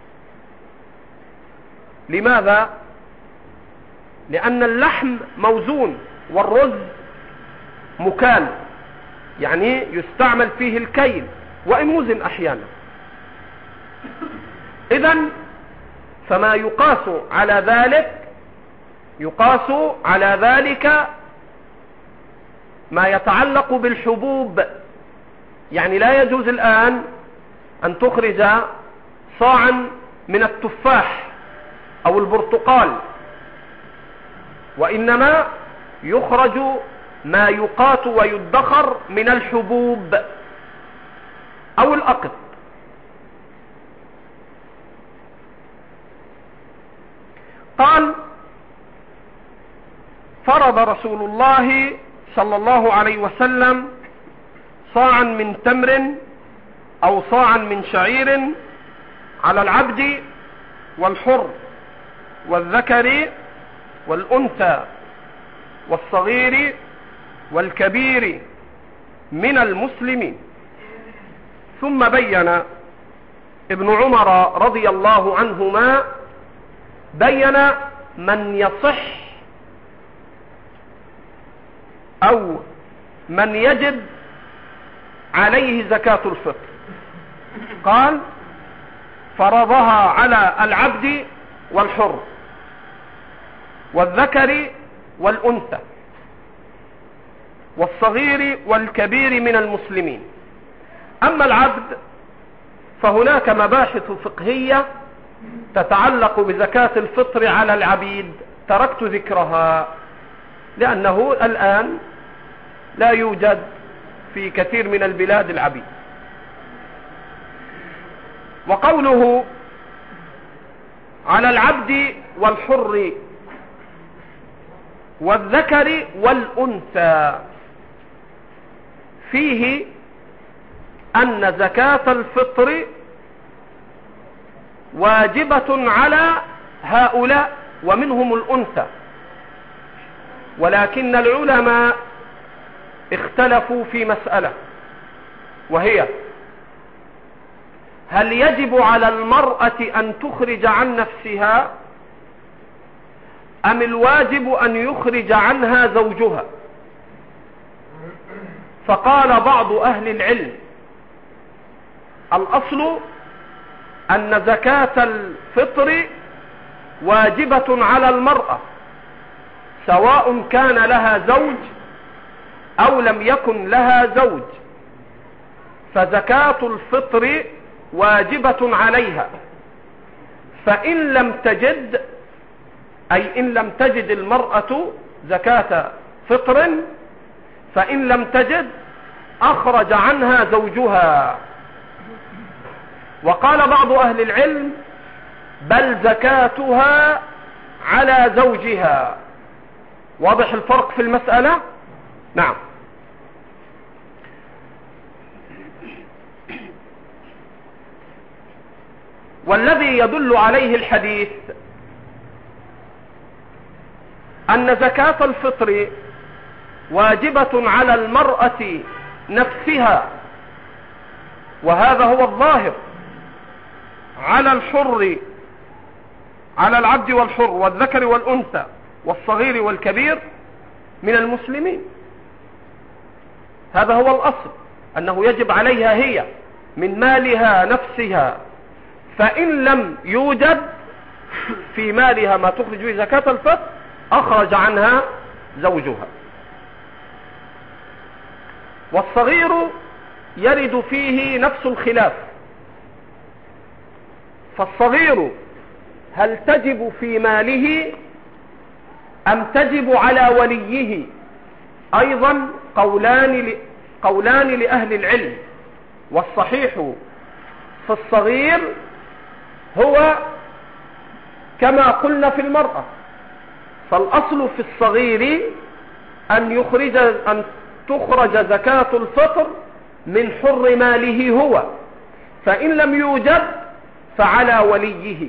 لماذا؟ لأن اللحم موزون والرز مكال، يعني يستعمل فيه الكيل وإن وزن أحيانا. إذن فما يقاس على ذلك ما يتعلق بالحبوب. يعني لا يجوز الآن أن تخرج صاعا من التفاح أو البرتقال، وإنما يخرج ما يقات ويدخر من الحبوب أو الأقط. قال: فرض رسول الله صلى الله عليه وسلم صاعا من تمر أو صاعا من شعير على العبد والحر والذكر والأنثى والصغير والكبير من المسلمين. ثم بين ابن عمر رضي الله عنهما من يصح أو من يجب عليه زكاة الفطر. قال: فرضها على العبد والحر والذكر والأنثى والصغير والكبير من المسلمين. أما العبد فهناك مباحث فقهية تتعلق بزكاة الفطر على العبيد، تركت ذكرها لأنه الآن لا يوجد في كثير من البلاد العبيد. وقوله على العبد والحر والذكر والأنثى فيه أن زكاة الفطر واجبة على هؤلاء ومنهم الأنثى، ولكن العلماء اختلفوا في مسألة، وهي: هل يجب على المرأة أن تخرج عن نفسها أم الواجب أن يخرج عنها زوجها؟ فقال بعض أهل العلم: الأصل أن زكاة الفطر واجبة على المرأة سواء كان لها زوج أو لم يكن لها زوج، فزكاة الفطر واجبة عليها. فإن لم تجد، أي إن لم تجد المرأة زكاة فطر، فإن لم تجد أخرج عنها زوجها. وقال بعض أهل العلم: بل زكاتها على زوجها. واضح الفرق في المسألة؟ نعم. والذي يدل عليه الحديث أن زكاة الفطر واجبة على المرأة نفسها، وهذا هو الظاهر، على الحر، على العبد والحر والذكر والأنثى والصغير والكبير من المسلمين. هذا هو الأصل، أنه يجب عليها هي من مالها نفسها، فإن لم يوجد في مالها ما تخرج به زكاة الفطر أخرج عنها زوجها. والصغير يرد فيه نفس الخلاف، فالصغير هل تجب في ماله أم تجب على وليه؟ أيضا قولان لأهل العلم، والصحيح في الصغير هو كما قلنا في المرأة، فالأصل في الصغير أن تخرج زكاة الفطر من حر ماله هو، فإن لم يوجد فعلى وليه.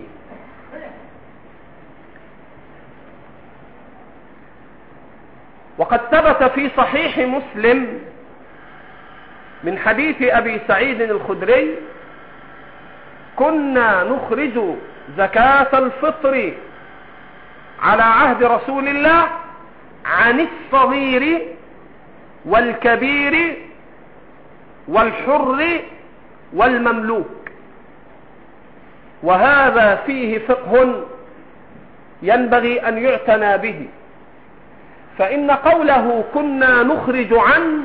وقد ثبت في صحيح مسلم من حديث أبي سعيد الخدري: كنا نخرج زكاة الفطر على عهد رسول الله عن الصغير والكبير والحر والمملوك. وهذا فيه فقه ينبغي أن يعتنى به، فإن قوله كنا نخرج عن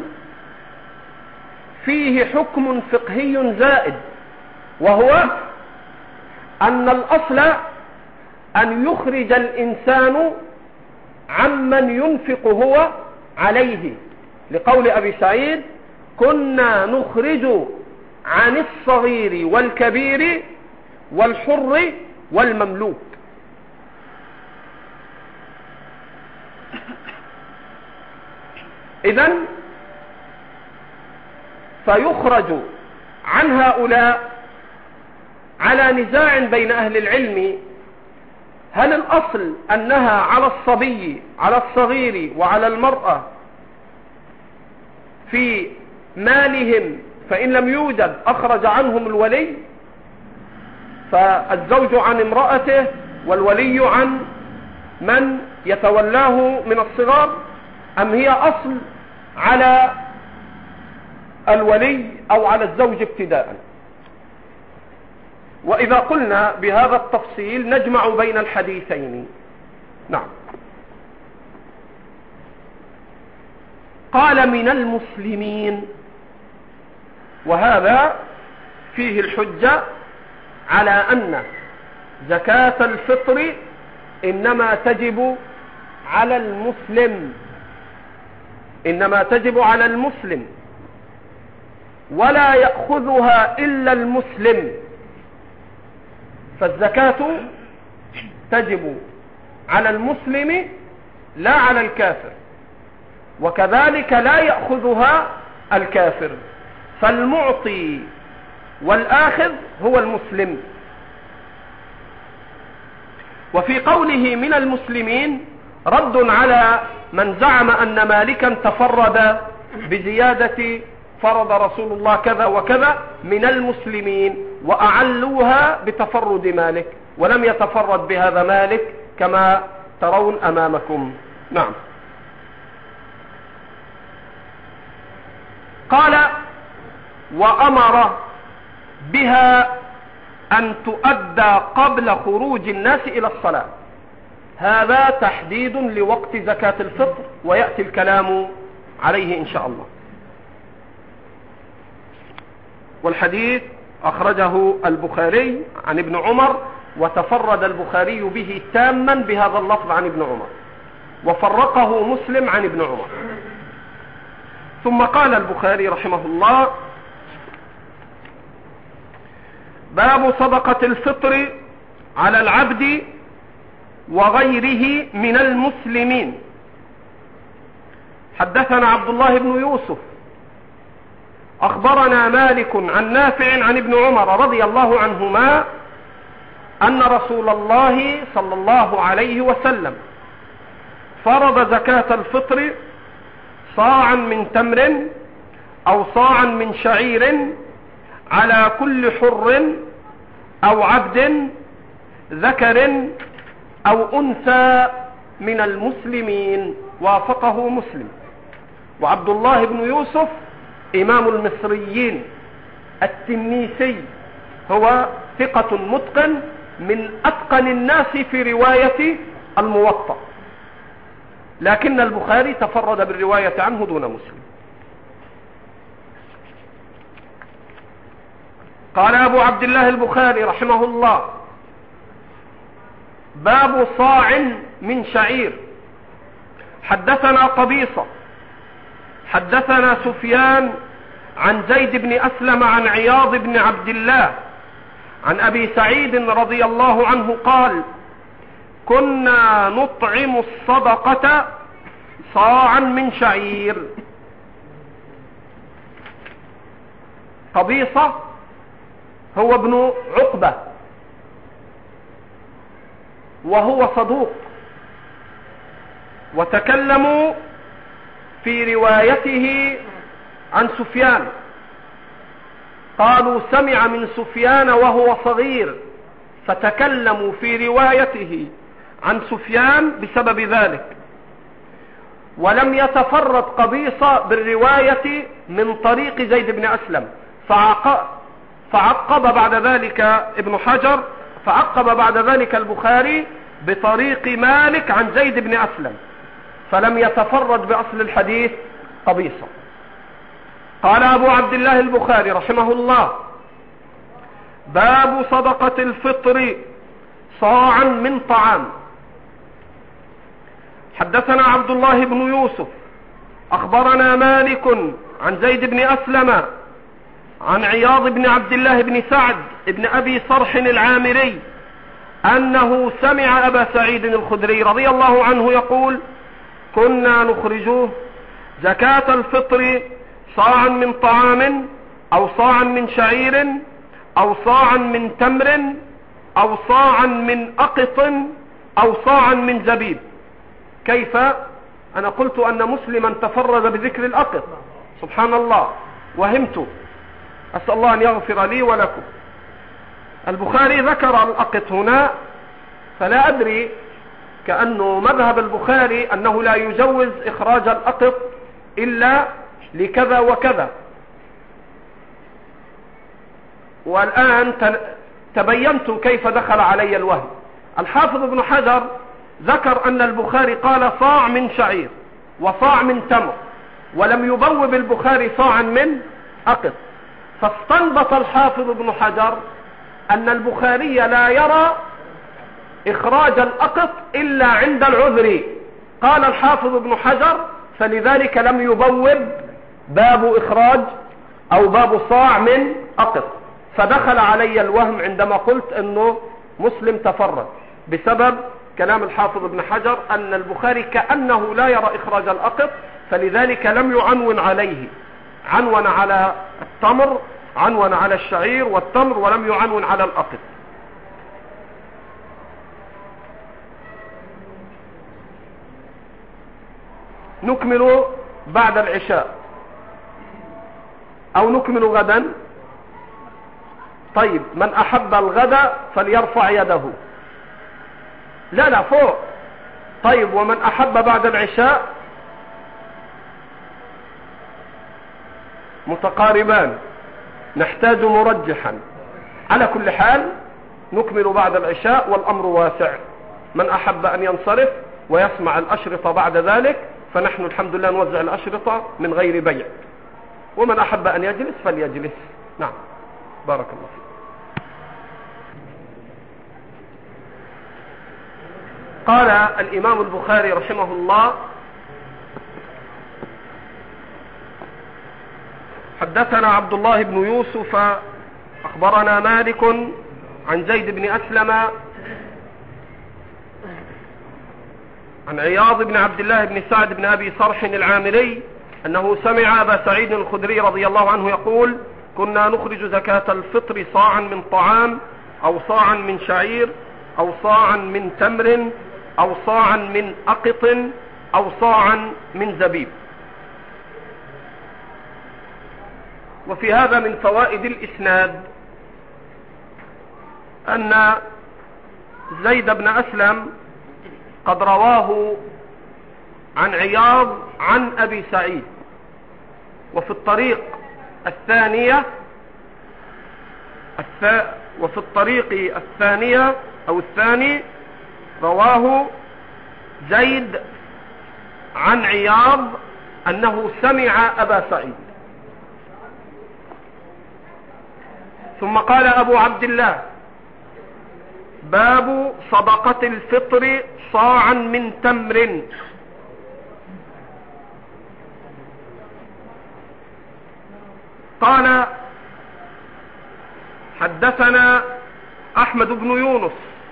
فيه حكم فقهي زائد، وهو أن الأصل أن يخرج الإنسان عمن ينفق هو عليه، لقول أبي سعيد: كنا نخرج عن الصغير والكبير والحر والمملوك. إذن فيخرج عن هؤلاء على نزاع بين أهل العلم: هل الأصل أنها على الصبي، على الصغير وعلى المرأة في مالهم، فإن لم يوجد أخرج عنهم الولي، فالزوج عن امرأته والولي عن من يتولاه من الصغار، أم هي أصل على الولي أو على الزوج ابتداء؟ وإذا قلنا بهذا التفصيل نجمع بين الحديثين. نعم. قال: من المسلمين، وهذا فيه الحجة على أن زكاة الفطر إنما تجب على المسلم، إنما تجب على المسلم، ولا يأخذها إلا المسلم. فالزكاة تجب على المسلم لا على الكافر، وكذلك لا يأخذها الكافر، فالمعطي والآخذ هو المسلم. وفي قوله من المسلمين رد على من زعم أن مالكا تفرد بزيادة فرض رسول الله كذا وكذا من المسلمين، وأعلوها بتفرد مالك، ولم يتفرد بهذا مالك كما ترون أمامكم. نعم. قال: وأمر بها أن تؤدى قبل خروج الناس إلى الصلاة. هذا تحديد لوقت زكاة الفطر، ويأتي الكلام عليه إن شاء الله. والحديث أخرجه البخاري عن ابن عمر، وتفرد البخاري به تاما بهذا اللفظ عن ابن عمر، وفرقه مسلم عن ابن عمر. ثم قال البخاري رحمه الله: باب صدقة الفطر على العبد وغيره من المسلمين. حدثنا عبد الله بن يوسف أخبرنا مالك عن نافع عن ابن عمر رضي الله عنهما أن رسول الله صلى الله عليه وسلم فرض زكاة الفطر صاعا من تمر او صاعا من شعير على كل حر او عبد ذكر او انثى من المسلمين. وافقه مسلم. وعبد الله بن يوسف امام المصريين التنيسي هو ثقة متقن من اتقن الناس في رواية الموطأ، لكن البخاري تفرد بالرواية عنه دون مسلم. قال ابو عبد الله البخاري رحمه الله: باب صاع من شعير. حدثنا قبيصة حدثنا سفيان عن زيد بن أسلم عن عياض بن عبد الله عن أبي سعيد رضي الله عنه قال: كنا نطعم الصدقة صاعا من شعير. قبيصة هو ابن عقبة وهو صدوق، وتكلموا في روايته عن سفيان، قالوا سمع من سفيان وهو صغير، فتكلموا في روايته عن سفيان بسبب ذلك. ولم يتفرد قبيصة بالرواية من طريق زيد بن أسلم، فعقب بعد ذلك ابن حجر، فعقب بعد ذلك البخاري بطريق مالك عن زيد بن أسلم، فلم يتفرد بأصل الحديث قبيصة. قال أبو عبد الله البخاري رحمه الله: باب صدقة الفطر صاعا من طعام. حدثنا عبد الله بن يوسف أخبرنا مالك عن زيد بن أسلم عن عياض بن عبد الله بن سعد بن أبي صرح العامري أنه سمع أبا سعيد الخدري رضي الله عنه يقول: كنا نخرجه زكاة الفطر صاعا من طعام أو صاعا من شعير أو صاعا من تمر أو صاعا من أقط أو صاعا من زبيب. كيف؟ أنا قلت أن مسلما تفرد بذكر الأقط، سبحان الله، وهمت، أسأل الله أن يغفر لي ولكم. البخاري ذكر الأقط هنا، فلا أدري، كأنه مذهب البخاري أنه لا يجوز إخراج الأقط إلا لكذا وكذا. والآن تبينت كيف دخل علي الوهم. الحافظ ابن حجر ذكر أن البخاري قال صاع من شعير وصاع من تمر، ولم يبوب البخاري صاعا من أقط، فاستنبط الحافظ ابن حجر أن البخاري لا يرى إخراج الأقط إلا عند العذر. قال الحافظ ابن حجر: فلذلك لم يبوب باب إخراج أو باب صاع من أقط. فدخل علي الوهم عندما قلت أنه مسلم تفرد بسبب كلام الحافظ ابن حجر أن البخاري كأنه لا يرى إخراج الأقط، فلذلك لم يعنون عليه. عنون على التمر، عنون على الشعير والتمر، ولم يعنون على الأقط. نكمل بعد العشاء أو نكمل غدا؟ طيب، من أحب الغداء فليرفع يده. لا فوق. طيب، ومن أحب بعد العشاء؟ متقاربان، نحتاج مرجحا. على كل حال نكمل بعد العشاء والأمر واسع. من أحب أن ينصرف ويسمع الأشرطة بعد ذلك، فنحن الحمد لله نوزع الأشرطة من غير بيع، ومن أحب أن يجلس فليجلس. نعم، بارك الله فيك. قال الإمام البخاري رحمه الله: حدثنا عبد الله بن يوسف أخبرنا مالك عن زيد بن أسلم عن عياض بن عبد الله بن سعد بن أبي صرح العامري أنه سمع أبا سعيد الخدري رضي الله عنه يقول: كنا نخرج زكاة الفطر صاعا من طعام أو صاعا من شعير أو صاعا من تمر أو صاعا من أقط أو صاعا من زبيب. وفي هذا من فوائد الإسناد أن زيد بن أسلم قد رواه عن عياض عن أبي سعيد، وفي الطريق الثانية أو الثاني رواه زيد عن عياض أنه سمع أبا سعيد. ثم قال أبو عبد الله: باب صدقة الفطر صاعا من تمر. قال: حدثنا أحمد بن يونس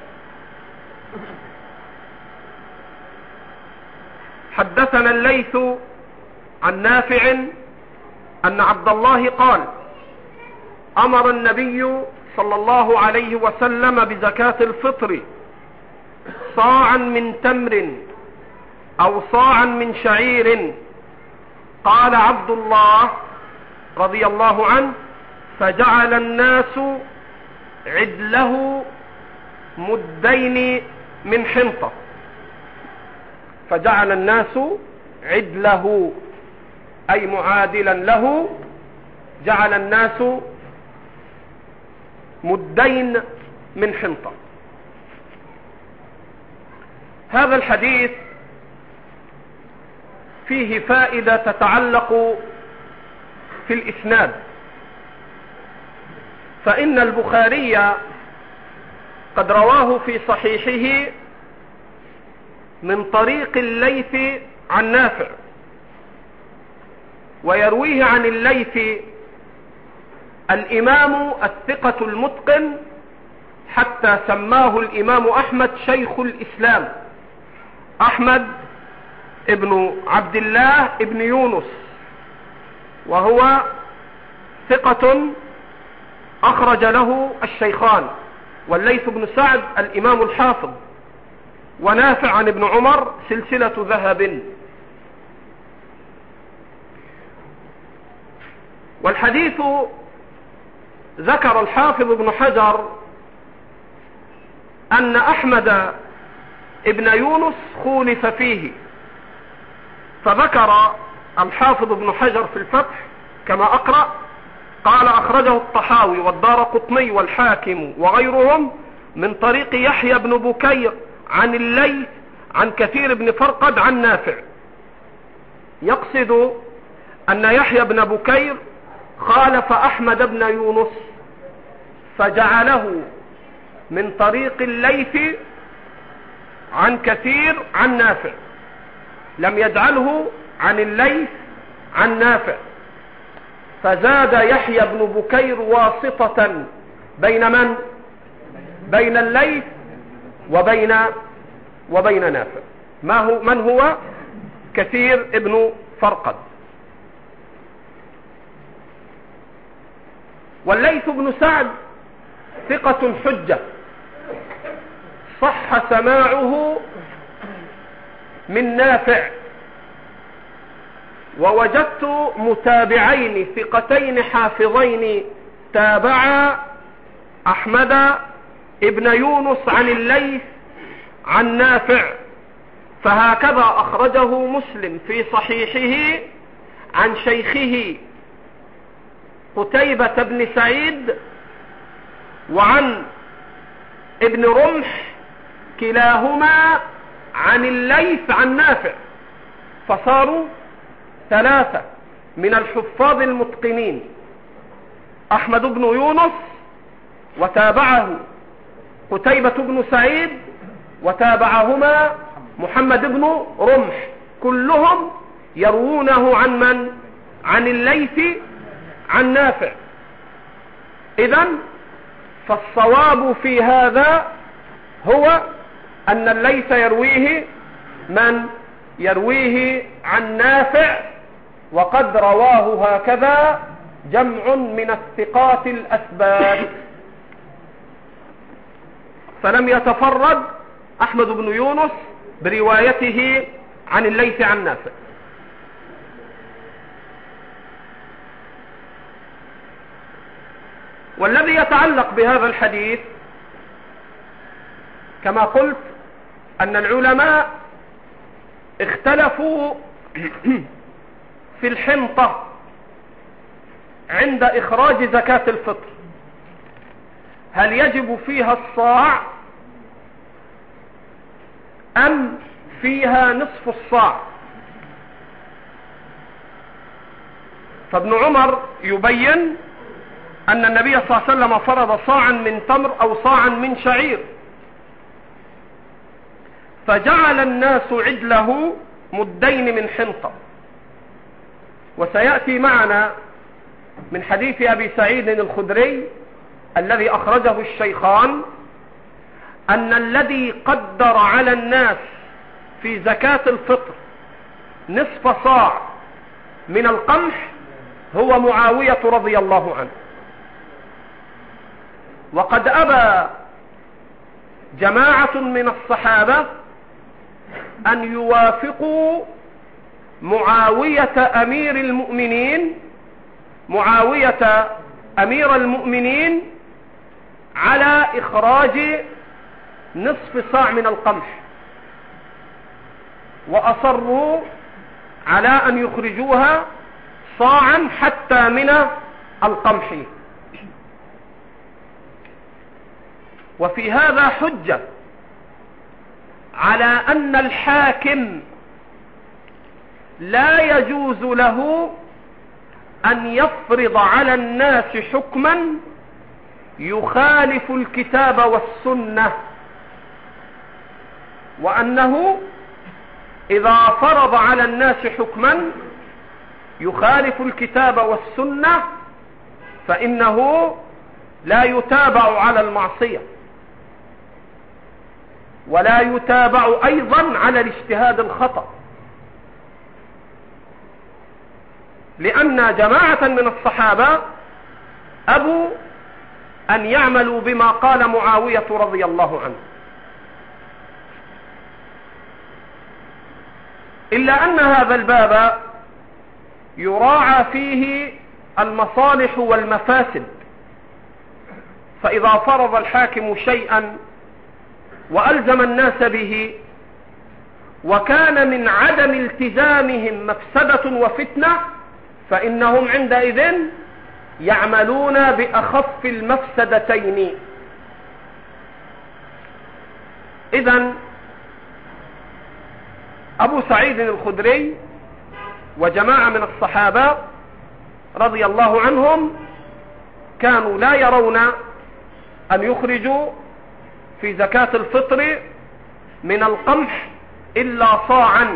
حدثنا الليث عن نافع أن عبد الله قال: أمر النبي صلى الله عليه وسلم بزكاة الفطر صاعا من تمر أو صاعا من شعير. قال عبد الله رضي الله عنه: فجعل الناس عدله مدين من حنطة. فجعل الناس عدله أي معادلا له، جعل الناس مدين من حنطة. هذا الحديث فيه فائدة تتعلق في الإسناد، فإن البخاري قد رواه في صحيحه من طريق الليث عن نافع، ويرويه عن الليث الإمام الثقة المتقن حتى سماه الإمام أحمد شيخ الإسلام، أحمد ابن عبد الله ابن يونس، وهو ثقة أخرج له الشيخان، والليث بن سعد الإمام الحافظ، ونافع عن ابن عمر سلسلة ذهب. والحديث ذكر الحافظ ابن حجر أن أحمد ابن يونس خولف فيه، فذكر الحافظ ابن حجر في الفتح كما أقرأ قال: أخرجه الطحاوي والدارقطني والحاكم وغيرهم من طريق يحيى بن بكير عن الليث عن كثير بن فرقد عن نافع. يقصد أن يحيى بن بكير خالف أحمد بن يونس فجعله من طريق الليث عن كثير عن نافع، لم يجعله عن الليث عن نافع، فزاد يحيى بن بكير واسطة بين من؟ بين الليث وبين نافع. من هو؟ كثير ابن فرقد. والليث بن سعد ثقة حجة صح سماعه من نافع، ووجدت متابعين ثقتين حافظين تابعا أحمد ابن يونس عن الليث عن نافع، فهكذا أخرجه مسلم في صحيحه عن شيخه قتيبة بن سعيد وعن ابن رمح كلاهما عن الليث عن نافع، فصاروا ثلاثة من الحفاظ المتقنين: أحمد بن يونس، وتابعه قتيبة بن سعيد، وتابعهما محمد بن رمح، كلهم يروونه عن من؟ عن الليث عن نافع. إذن فالصواب في هذا هو أن الليث يرويه من؟ يرويه عن نافع، وقد رواه هكذا جمع من الثقات الأثبات، فلم يتفرد أحمد بن يونس بروايته عن الليث عن نافع. والذي يتعلق بهذا الحديث كما قلت أن العلماء اختلفوا في الحنطة عند إخراج زكاة الفطر، هل يجب فيها الصاع أم فيها نصف الصاع؟ فابن عمر يبين أن النبي صلى الله عليه وسلم فرض صاعا من تمر أو صاعا من شعير، فجعل الناس عدله مدين من حنطة. وسيأتي معنا من حديث أبي سعيد الخدري الذي أخرجه الشيخان أن الذي قدر على الناس في زكاة الفطر نصف صاع من القمح هو معاوية رضي الله عنه. وقد أبى جماعة من الصحابة أن يوافقوا معاوية أمير المؤمنين على إخراج نصف صاع من القمح، وأصروا على أن يخرجوها صاعا حتى من القمح. وفي هذا حجة على أن الحاكم لا يجوز له أن يفرض على الناس حكما يخالف الكتاب والسنة، وأنه إذا فرض على الناس حكما يخالف الكتاب والسنة فإنه لا يتابع على المعصية، ولا يتابع أيضا على الاجتهاد الخطأ، لأن جماعة من الصحابة أبوا أن يعملوا بما قال معاوية رضي الله عنه. إلا أن هذا الباب يراعى فيه المصالح والمفاسد، فإذا فرض الحاكم شيئا وألزم الناس به وكان من عدم التزامهم مفسدة وفتنة فإنهم عندئذ يعملون بأخف المفسدتين. إذن أبو سعيد الخدري وجماعة من الصحابة رضي الله عنهم كانوا لا يرون أن يخرجوا في زكاة الفطر من القمح إلا صاعا.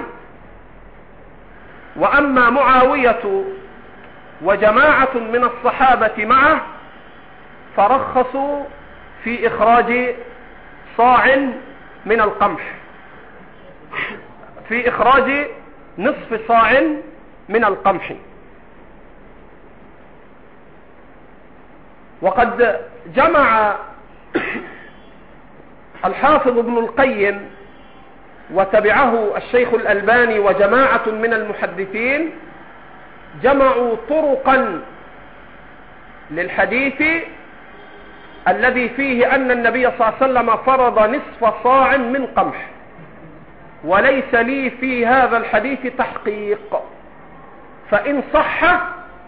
وأما معاوية وجماعة من الصحابة معه فرخصوا في إخراج صاع من القمح، في إخراج نصف صاع من القمح. وقد جمع الحافظ ابن القيم وتبعه الشيخ الألباني وجماعة من المحدثين جمعوا طرقا للحديث الذي فيه أن النبي صلى الله عليه وسلم فرض نصف صاع من قمح، وليس لي في هذا الحديث تحقيق، فإن صح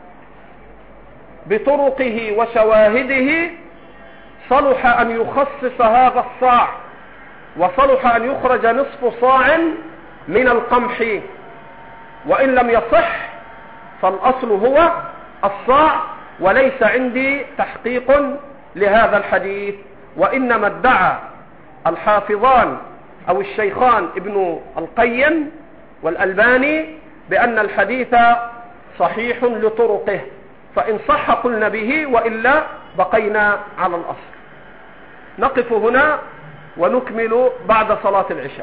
بطرقه وشواهده صلح أن يخصص هذا الصاع، وصلح أن يخرج نصف صاع من القمح. وإن لم يصح فالأصل هو الصاع، وليس عندي تحقيق لهذا الحديث. وإنما ادعى الحافظان أو الشيخان ابن القيم والألباني بأن الحديث صحيح لطرقه، فإن صح قلنا به، وإلا بقينا على الأصل. نقف هنا ونكمل بعد صلاة العشاء.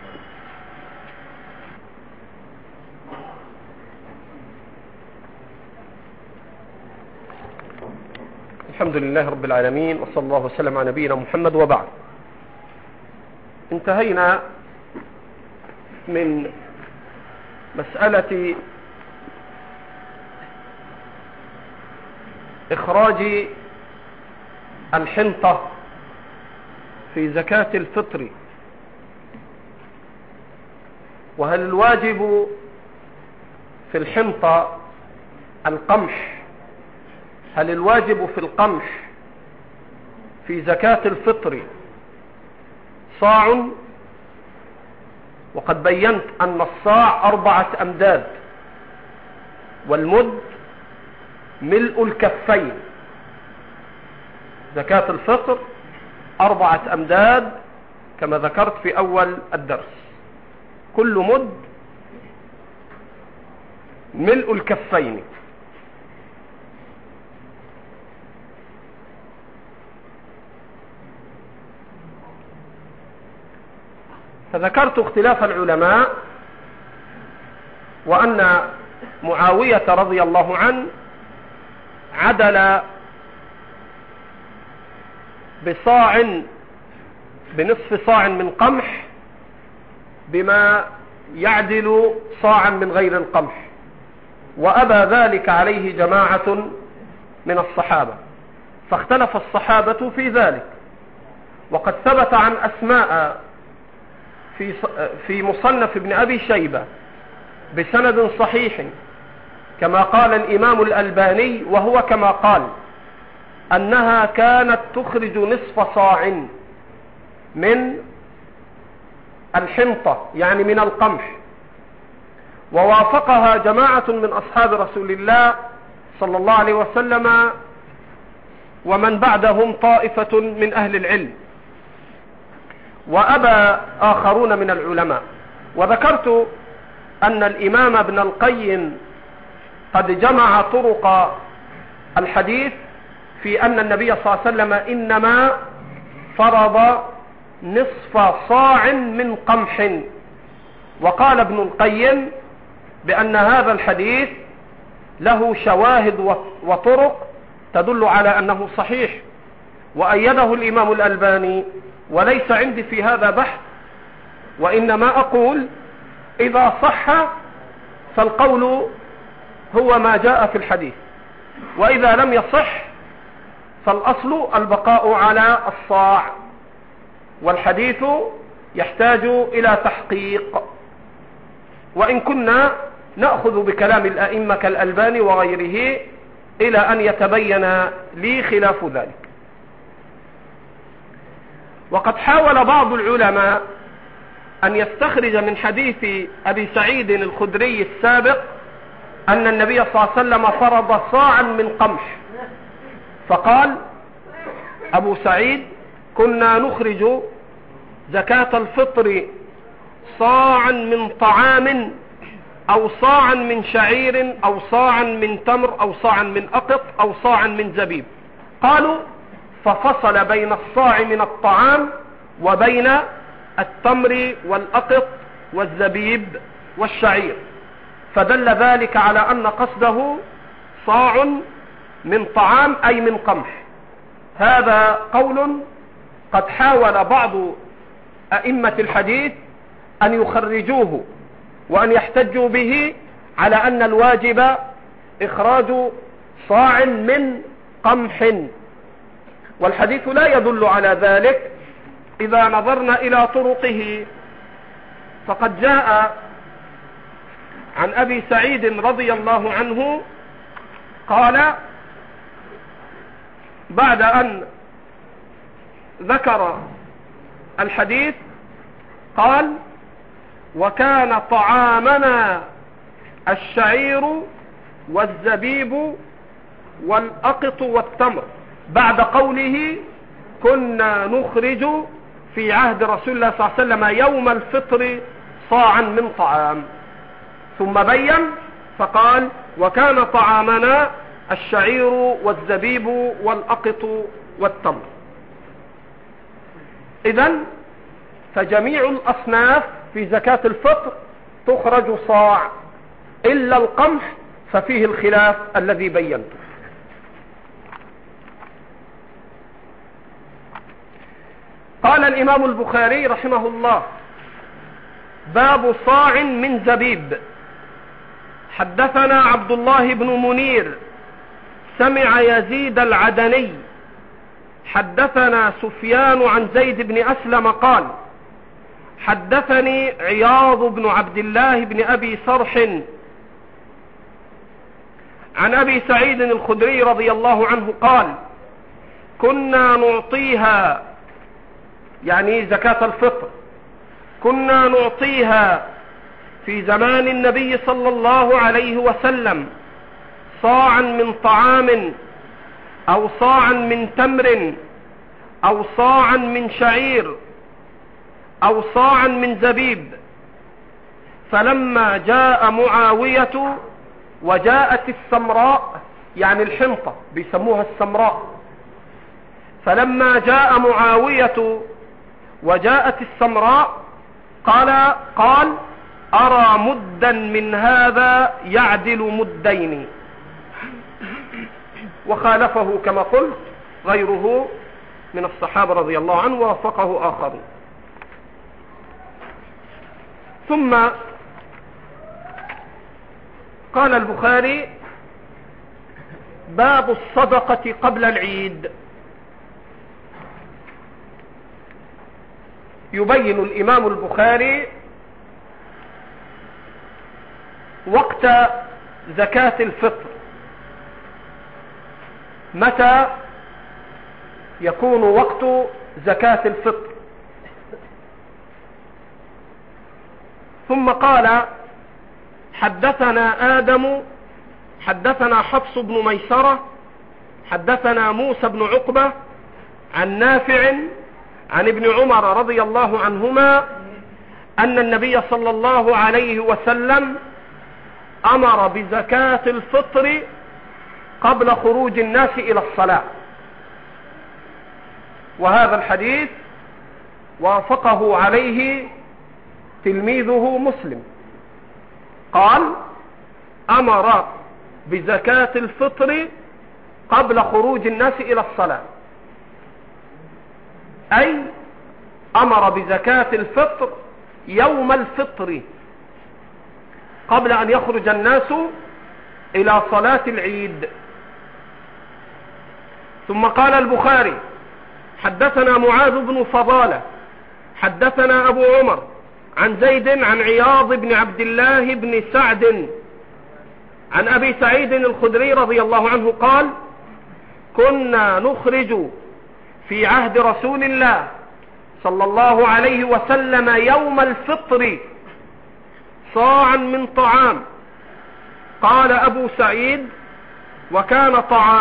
الحمد لله رب العالمين، وصلى الله وسلم على نبينا محمد، وبعد. انتهينا من مسألة إخراج الحنطة في زكاة الفطر، وهل الواجب في الحنطة القمح؟ هل الواجب في القمح في زكاة الفطر صاع؟ وقد بينت أن الصاع 4 أمداد، والمد ملء الكفين. زكاة الفطر 4 أمداد كما ذكرت في أول الدرس، كل مد ملء الكفين. فذكرت اختلاف العلماء، وأن معاوية رضي الله عنه عدل بنصف صاع من قمح بما يعدل صاعا من غير القمح، وأبى ذلك عليه جماعة من الصحابة، فاختلف الصحابة في ذلك. وقد ثبت عن أسماء في مصنف ابن أبي شيبة بسند صحيح كما قال الإمام الألباني، وهو كما قال، أنها كانت تخرج نصف صاع من الحنطة يعني من القمح، ووافقها جماعة من أصحاب رسول الله صلى الله عليه وسلم ومن بعدهم طائفة من أهل العلم، وأبى آخرون من العلماء. وذكرت أن الإمام ابن القيم قد جمع طرق الحديث في أن النبي صلى الله عليه وسلم إنما فرض نصف صاع من قمح. وقال ابن القيم بأن هذا الحديث له شواهد وطرق تدل على أنه صحيح، وأيده الإمام الألباني، وليس عندي في هذا بحث، وإنما أقول إذا صح فالقول هو ما جاء في الحديث، وإذا لم يصح فالأصل البقاء على الصاع، والحديث يحتاج إلى تحقيق. وإن كنا نأخذ بكلام الأئمة كالألباني وغيره إلى أن يتبين لي خلاف ذلك. وقد حاول بعض العلماء أن يستخرج من حديث أبي سعيد الخدري السابق أن النبي صلى الله عليه وسلم فرض صاعا من قمح، فقال أبو سعيد: كنا نخرج زكاة الفطر صاعا من طعام أو صاعا من شعير أو صاعا من تمر أو صاعا من أقط أو صاعا من زبيب. قالوا: ففصل بين الصاع من الطعام وبين التمر والأقط والزبيب والشعير، فدل ذلك على أن قصده صاع من طعام أي من قمح. هذا قول قد حاول بعض أئمة الحديث أن يخرجوه وأن يحتجوا به على أن الواجب إخراج صاع من قمح، والحديث لا يدل على ذلك إذا نظرنا إلى طرقه. فقد جاء عن أبي سعيد رضي الله عنه قال بعد أن ذكر الحديث قال: وكان طعامنا الشعير والزبيب والأقط والتمر، بعد قوله: كنا نخرج في عهد رسول الله صلى الله عليه وسلم يوم الفطر صاعا من طعام، ثم بين فقال: وكان طعامنا الشعير والزبيب والأقط والتمر. إذن فجميع الأصناف في زكاة الفطر تخرج صاع إلا القمح، ففيه الخلاف الذي بينته. قال الإمام البخاري رحمه الله: باب صاع من زبيب. حدثنا عبد الله بن منير سمع يزيد العدني حدثنا سفيان عن زيد بن أسلم قال حدثني عياض بن عبد الله بن أبي صرح عن أبي سعيد الخدري رضي الله عنه قال كنا نعطيها، يعني زكاة الفطر، كنا نعطيها في زمان النبي صلى الله عليه وسلم صاعا من طعام أو صاعا من تمر أو صاعا من شعير أو صاعا من زبيب. فلما جاء معاوية وجاءت السمراء، يعني الحنطة بيسموها السمراء، فلما جاء معاوية وجاءت السمراء قال أرى مدا من هذا يعدل مدين. وخالفه كما قلت غيره من الصحابة رضي الله عنه ووافقه آخرون. ثم قال البخاري باب الصدقة قبل العيد. يبين الإمام البخاري وقت زكاة الفطر، متى يكون وقت زكاة الفطر. ثم قال حدثنا آدم حدثنا حفص بن ميسرة حدثنا موسى بن عقبة عن نافع عن ابن عمر رضي الله عنهما أن النبي صلى الله عليه وسلم أمر بزكاة الفطر قبل خروج الناس إلى الصلاة. وهذا الحديث وافقه عليه تلميذه مسلم، قال أمر بزكاة الفطر قبل خروج الناس إلى الصلاة، أي أمر بزكاة الفطر يوم الفطر قبل أن يخرج الناس إلى صلاة العيد. ثم قال البخاري حدثنا معاذ بن فضالة حدثنا أبو عمر عن زيد عن عياض بن عبد الله بن سعد عن أبي سعيد الخدري رضي الله عنه قال كنا نخرج في عهد رسول الله صلى الله عليه وسلم يوم الفطر صاعا من طعام. قال أبو سعيد وكان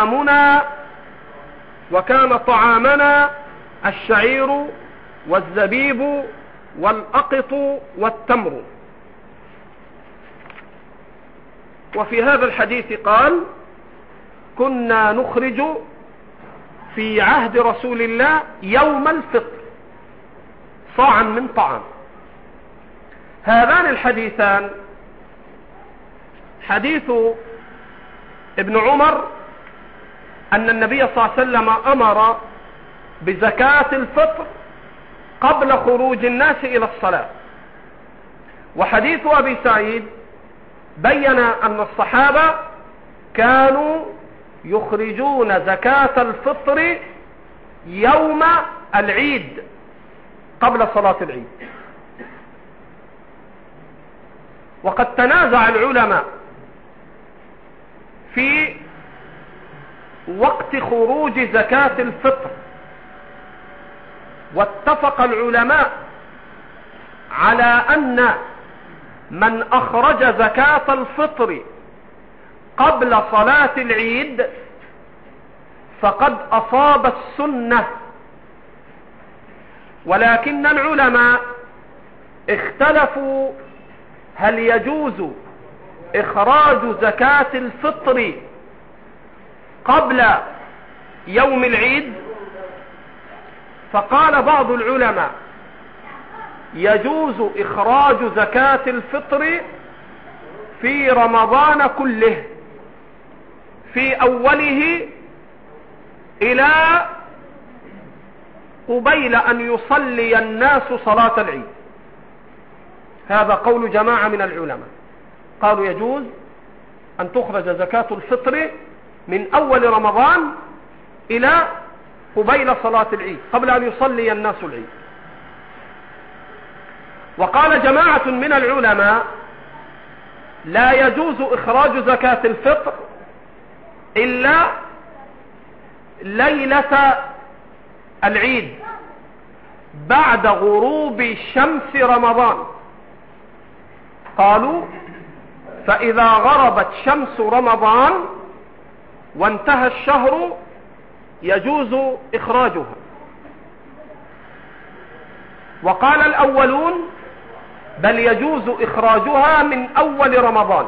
طعامنا الشعير والزبيب والأقط والتمر. وفي هذا الحديث قال كنا نخرج في عهد رسول الله يوم الفطر صاعا من طعام. هذان الحديثان حديث ابن عمر أن النبي صلى الله عليه وسلم أمر بزكاة الفطر قبل خروج الناس إلى الصلاة، وحديث أبي سعيد بين أن الصحابة كانوا يخرجون زكاة الفطر يوم العيد قبل صلاة العيد. وقد تنازع العلماء في وقت خروج زكاة الفطر، واتفق العلماء على أن من أخرج زكاة الفطر قبل صلاة العيد فقد أصاب السنة. ولكن العلماء اختلفوا هل يجوز إخراج زكاة الفطر قبل يوم العيد. فقال بعض العلماء يجوز إخراج زكاة الفطر في رمضان كله، في أوله إلى قبيل أن يصلي الناس صلاة العيد. هذا قول جماعة من العلماء، قالوا يجوز أن تخرج زكاة الفطر من أول رمضان إلى قبيل صلاة العيد، قبل أن يصلي الناس العيد. وقال جماعة من العلماء لا يجوز إخراج زكاة الفطر إلا ليلة العيد بعد غروب شمس رمضان. قالوا فإذا غربت شمس رمضان وانتهى الشهر يجوز إخراجها. وقال الأولون بل يجوز إخراجها من أول رمضان.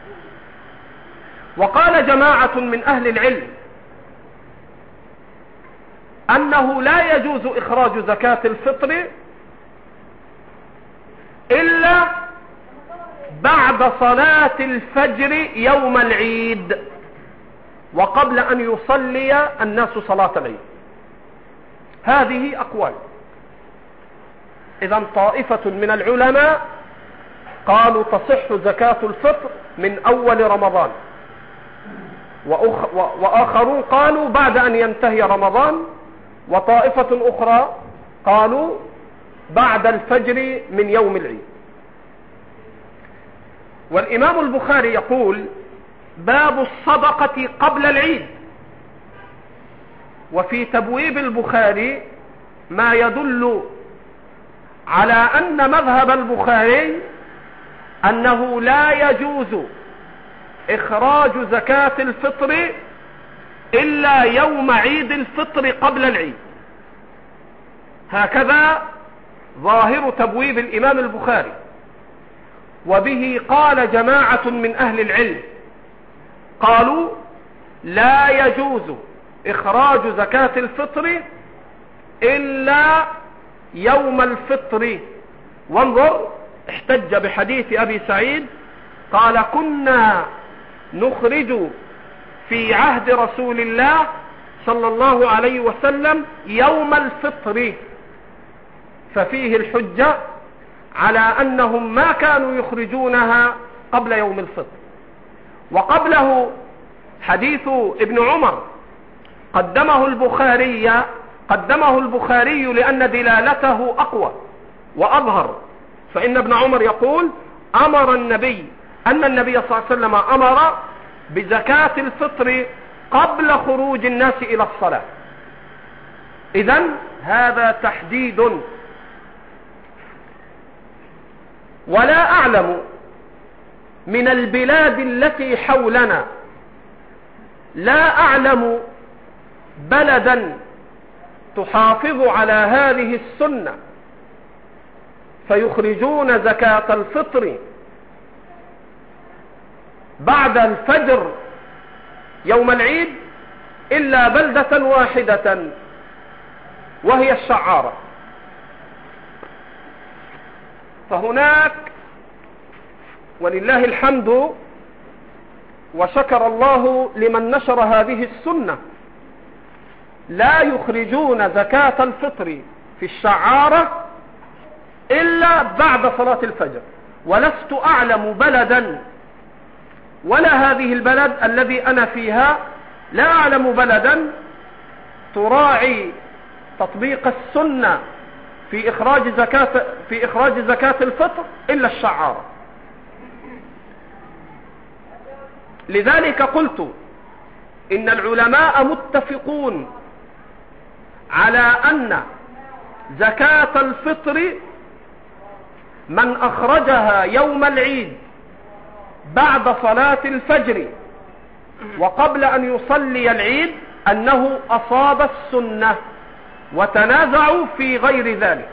وقال جماعة من أهل العلم أنه لا يجوز إخراج زكاة الفطر إلا بعد صلاة الفجر يوم العيد وقبل أن يصلي الناس صلاة العيد. هذه أقوال. إذن طائفة من العلماء قالوا تصح زكاة الفطر من أول رمضان، وآخرون قالوا بعد أن ينتهي رمضان، وطائفة أخرى قالوا بعد الفجر من يوم العيد. والإمام البخاري يقول باب الصدقة قبل العيد، وفي تبويب البخاري ما يدل على أن مذهب البخاري أنه لا يجوز إخراج زكاة الفطر إلا يوم عيد الفطر قبل العيد. هكذا ظاهر تبويب الإمام البخاري، وبه قال جماعة من أهل العلم، قالوا لا يجوز إخراج زكاة الفطر إلا يوم الفطر. وانظر، احتج بحديث أبي سعيد قال كنا نخرج في عهد رسول الله صلى الله عليه وسلم يوم الفطر، ففيه الحجة على أنهم ما كانوا يخرجونها قبل يوم الفطر. وقبله حديث ابن عمر قدمه البخاري لأن دلالته أقوى وأظهر، فإن ابن عمر يقول أن النبي صلى الله عليه وسلم أمر بزكاة الفطر قبل خروج الناس إلى الصلاة. إذن هذا تحديد. ولا أعلم من البلاد التي حولنا، لا أعلم بلدا تحافظ على هذه السنة فيخرجون زكاة الفطر بعد الفجر يوم العيد إلا بلدة واحدة وهي الشعارة. فهناك ولله الحمد وشكر الله لمن نشر هذه السنة لا يخرجون زكاة الفطر في الشعارة إلا بعد صلاة الفجر. ولست أعلم بلدا، ولا هذه البلد الذي أنا فيها، لا أعلم بلدا تراعي تطبيق السنة في إخراج زكاة الفطر إلا الشعارة. لذلك قلت إن العلماء متفقون على أن زكاة الفطر من أخرجها يوم العيد بعد صلاة الفجر وقبل أن يصلي العيد أنه أصاب السنة، وتنازعوا في غير ذلك.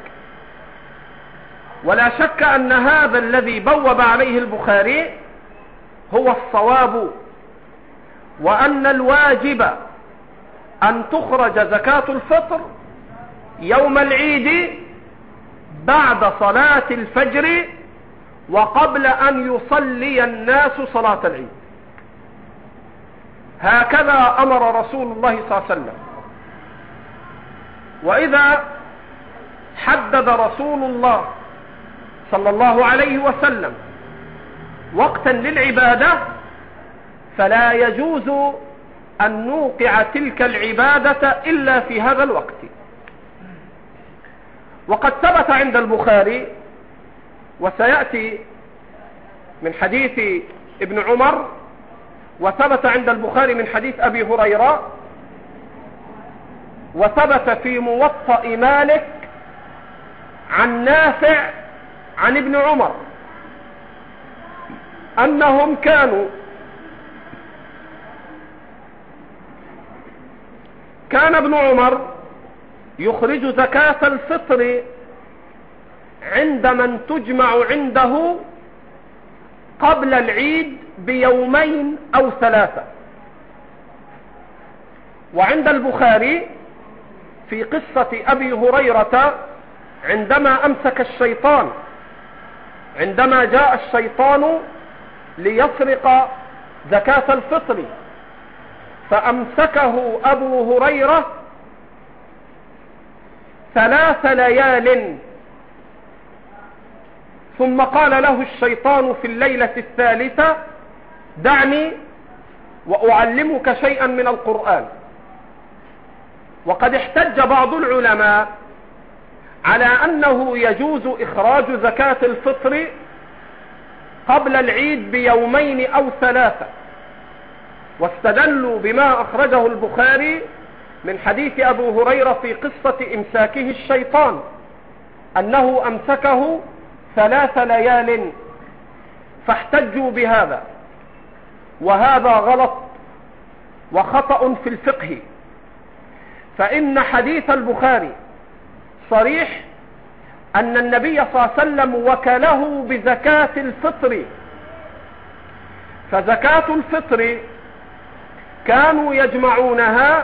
ولا شك أن هذا الذي بوب عليه البخاري هو الصواب، وأن الواجب أن تخرج زكاة الفطر يوم العيد بعد صلاة الفجر وقبل أن يصلي الناس صلاة العيد. هكذا أمر رسول الله صلى الله عليه وسلم. وإذا حدد رسول الله صلى الله عليه وسلم وقتا للعبادة فلا يجوز أن نوقع تلك العبادة إلا في هذا الوقت. وقد ثبت عند البخاري، وسيأتي من حديث ابن عمر، وثبت عند البخاري من حديث أبي هريرة، وثبت في موطأ مالك عن نافع عن ابن عمر أنهم كان ابن عمر يخرج زكاة الفطر عند من تجمع عنده قبل العيد بيومين أو 3. وعند البخاري في قصة أبي هريرة عندما أمسك الشيطان، عندما جاء الشيطان ليسرق زكاة الفطر، فأمسكه أبو هريرة 3 ليال، ثم قال له الشيطان في الليلة الثالثة: دعني وأعلمك شيئا من القرآن. وقد احتج بعض العلماء على أنه يجوز إخراج زكاة الفطر قبل العيد بيومين أو 3، واستدلوا بما أخرجه البخاري من حديث أبو هريرة في قصة إمساكه الشيطان، أنه أمسكه 3 ليال، فاحتجوا بهذا. وهذا غلط وخطأ في الفقه، فإن حديث البخاري صريح أن النبي صلى الله عليه وسلم وكله بزكاة الفطر، فزكاة الفطر كانوا يجمعونها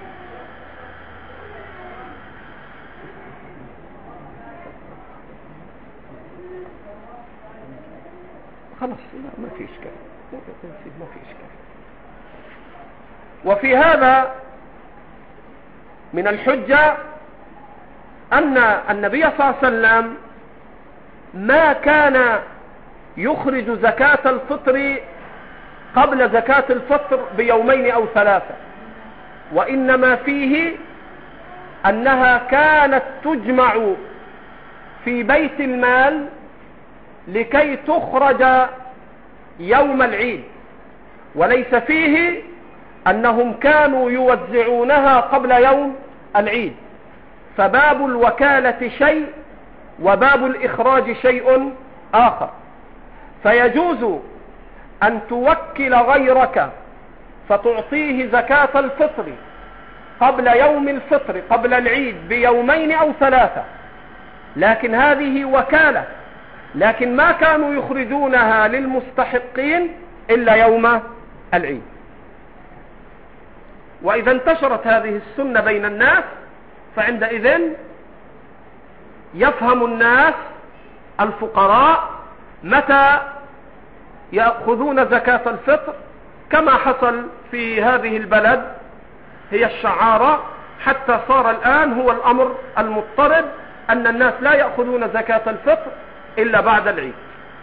خلاص، ما في إشكال، ما في إشكال. وفي هذا من الحجة أن النبي صلى الله عليه وسلم ما كان يخرج زكاة الفطر قبل زكاة الفطر بيومين أو 3، وإنما فيه أنها كانت تجمع في بيت المال لكي تخرج يوم العيد، وليس فيه أنهم كانوا يوزعونها قبل يوم العيد. فباب الوكالة شيء وباب الإخراج شيء آخر. فيجوز أن توكل غيرك فتعطيه زكاة الفطر قبل يوم الفطر قبل العيد بيومين أو 3، لكن هذه وكالة، لكن ما كانوا يخرجونها للمستحقين إلا يوم العيد. وإذا انتشرت هذه السنة بين الناس فعندئذ يفهم الناس الفقراء متى يأخذون زكاة الفطر، كما حصل في هذه البلد هي الشعارة، حتى صار الآن هو الأمر المضطرد أن الناس لا يأخذون زكاة الفطر إلا بعد العيد،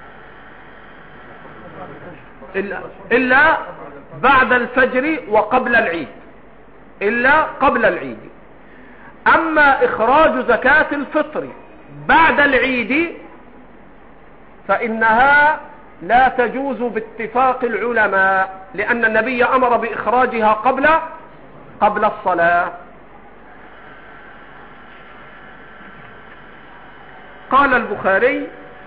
إلا بعد الفجر وقبل العيد، إلا قبل العيد. أما إخراج زكاة الفطر بعد العيد فإنها لا تجوز باتفاق العلماء، لأن النبي أمر بإخراجها قبل الصلاة. قال البخاري: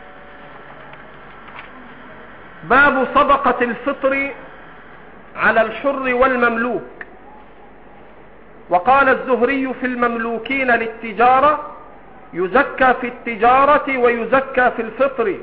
باب صدقة الفطر على الحر والمملوك. وقال الزهري في المملوكين للتجارة: يزكى في التجارة ويزكى في الفطر.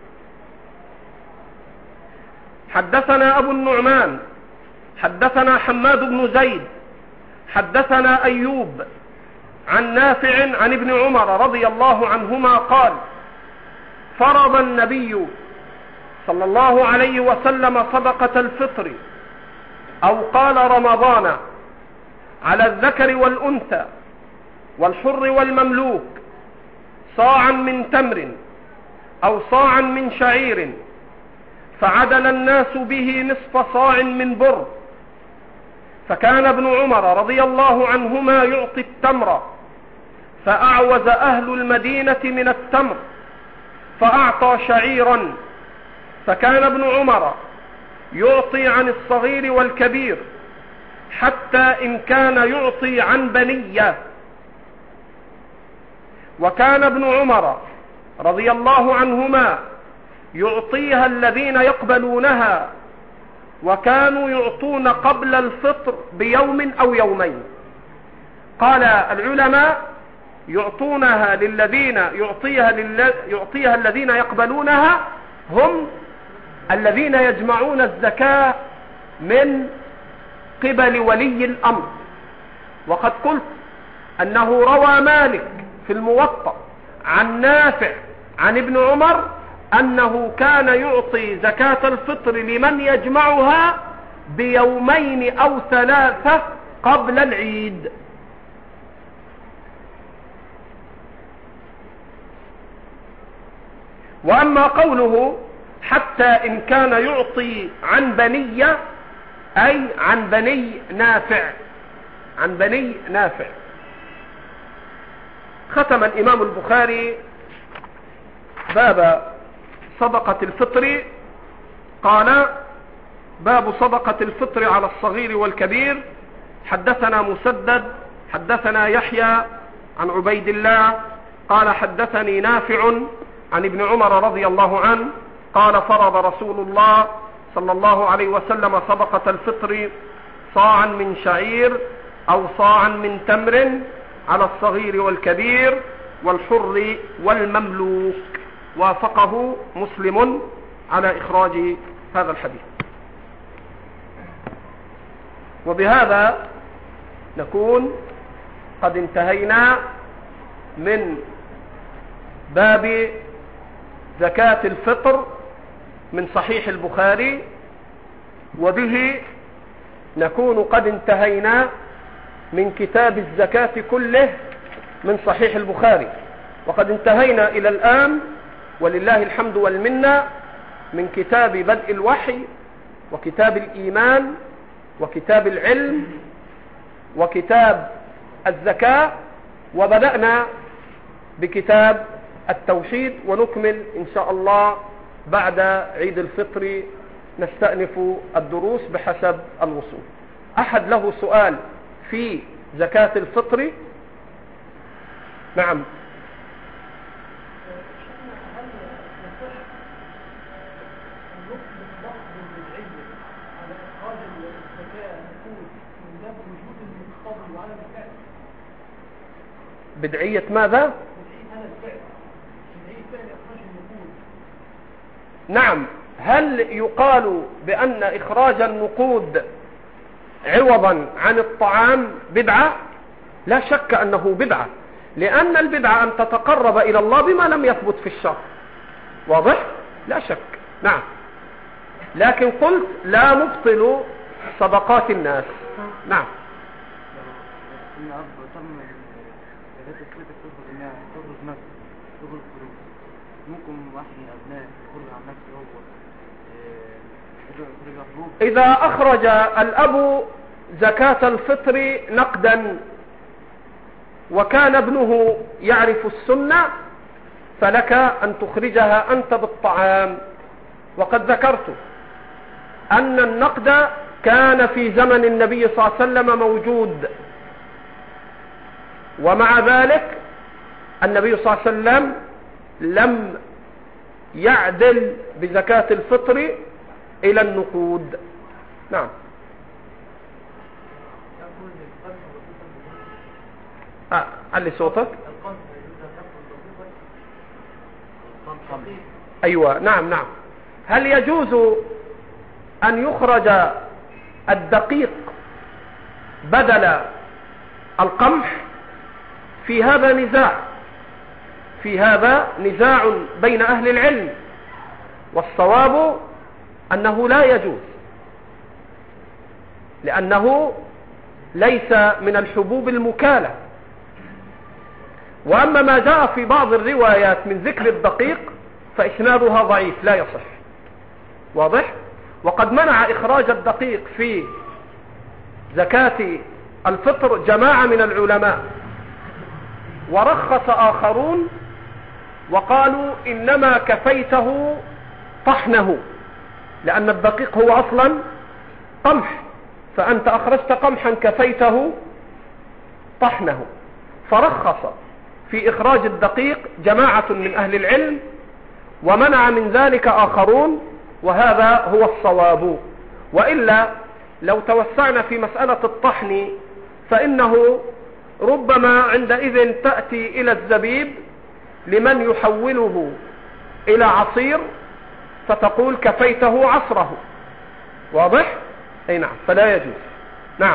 حدثنا أبو النعمان حدثنا حماد بن زيد حدثنا أيوب عن نافع عن ابن عمر رضي الله عنهما قال: فرض النبي صلى الله عليه وسلم صدقة الفطر، أو قال رمضان، على الذكر والأنثى والحر والمملوك صاعا من تمر أو صاعا من شعير، فعدل الناس به نصف صاع من بر. فكان ابن عمر رضي الله عنهما يعطي التمر، فأعوز أهل المدينة من التمر فأعطى شعيرا. فكان ابن عمر يعطي عن الصغير والكبير، حتى إن كان يعطي عن بنية. وكان ابن عمر رضي الله عنهما يعطيها الذين يقبلونها، وكانوا يعطون قبل الفطر بيوم أو يومين. قال العلماء يعطونها للذين يعطيها الذين يقبلونها هم الذين يجمعون الزكاة من قبل ولي الأمر. وقد قلت أنه روى مالك في الموطأ عن نافع عن ابن عمر أنه كان يعطي زكاة الفطر لمن يجمعها بيومين أو 3 قبل العيد. وأما قوله حتى إن كان يعطي عن بنية، أي عن بني نافع، عن بني نافع. ختم الإمام البخاري باب صدقة الفطر، قال: باب صدقة الفطر على الصغير والكبير. حدثنا مسدد حدثنا يحيى عن عبيد الله قال: حدثني نافع عن ابن عمر رضي الله عنه قال: فرض رسول الله صلى الله عليه وسلم صدقة الفطر صاعا من شعير أو صاعا من تمر على الصغير والكبير والحر والمملوك. وافقه مسلم على إخراج هذا الحديث. وبهذا نكون قد انتهينا من باب زكاة الفطر من صحيح البخاري، وبه نكون قد انتهينا من كتاب الزكاة كله من صحيح البخاري. وقد انتهينا إلى الآن ولله الحمد والمنة من كتاب بدء الوحي وكتاب الإيمان وكتاب العلم وكتاب الزكاة، وبدأنا بكتاب التوحيد، ونكمل إن شاء الله بعد عيد الفطر نستأنف الدروس بحسب الوصول. أحد له سؤال في زكاة الفطر؟ نعم. بدعية ماذا؟ نعم. هل يقال بأن إخراج النقود عوضا عن الطعام بدعة؟ لا شك أنه بدعة، لأن البدعة أن تتقرب إلى الله بما لم يثبت في الشرع. واضح؟ لا شك. نعم. لكن قلت لا نبطل صدقات الناس. نعم. ممكن واحد من أبناء يخرج عن نفسه هو إذا أخرج الأب زكاة الفطر نقدا وكان ابنه يعرف السنة فلك أن تخرجها أنت بالطعام. وقد ذكرت أن النقد كان في زمن النبي صلى الله عليه وسلم موجود، ومع ذلك النبي صلى الله عليه وسلم لم يعدل بزكاة الفطر إلى النقود. نعم. علي صوتك. أيوة. نعم نعم. هل يجوز أن يخرج الدقيق بدل القمح؟ في هذا نزاع، في هذا نزاع بين أهل العلم، والصواب أنه لا يجوز، لأنه ليس من الحبوب المكالة. وأما ما جاء في بعض الروايات من ذكر الدقيق فإسنادها ضعيف لا يصح. واضح؟ وقد منع إخراج الدقيق في زكاة الفطر جماعة من العلماء، ورخص آخرون وقالوا إنما كفيته طحنه، لأن الدقيق هو أصلا قمح، فأنت أخرجت قمحا كفيته طحنه. فرخص في إخراج الدقيق جماعة من أهل العلم، ومنع من ذلك آخرون، وهذا هو الصواب. وإلا لو توسعنا في مسألة الطحن فإنه ربما عندئذ تأتي إلى الزبيب لمن يحوله إلى عصير فتقول كفيته عصره. واضح؟ أي نعم، فلا يجوز. نعم.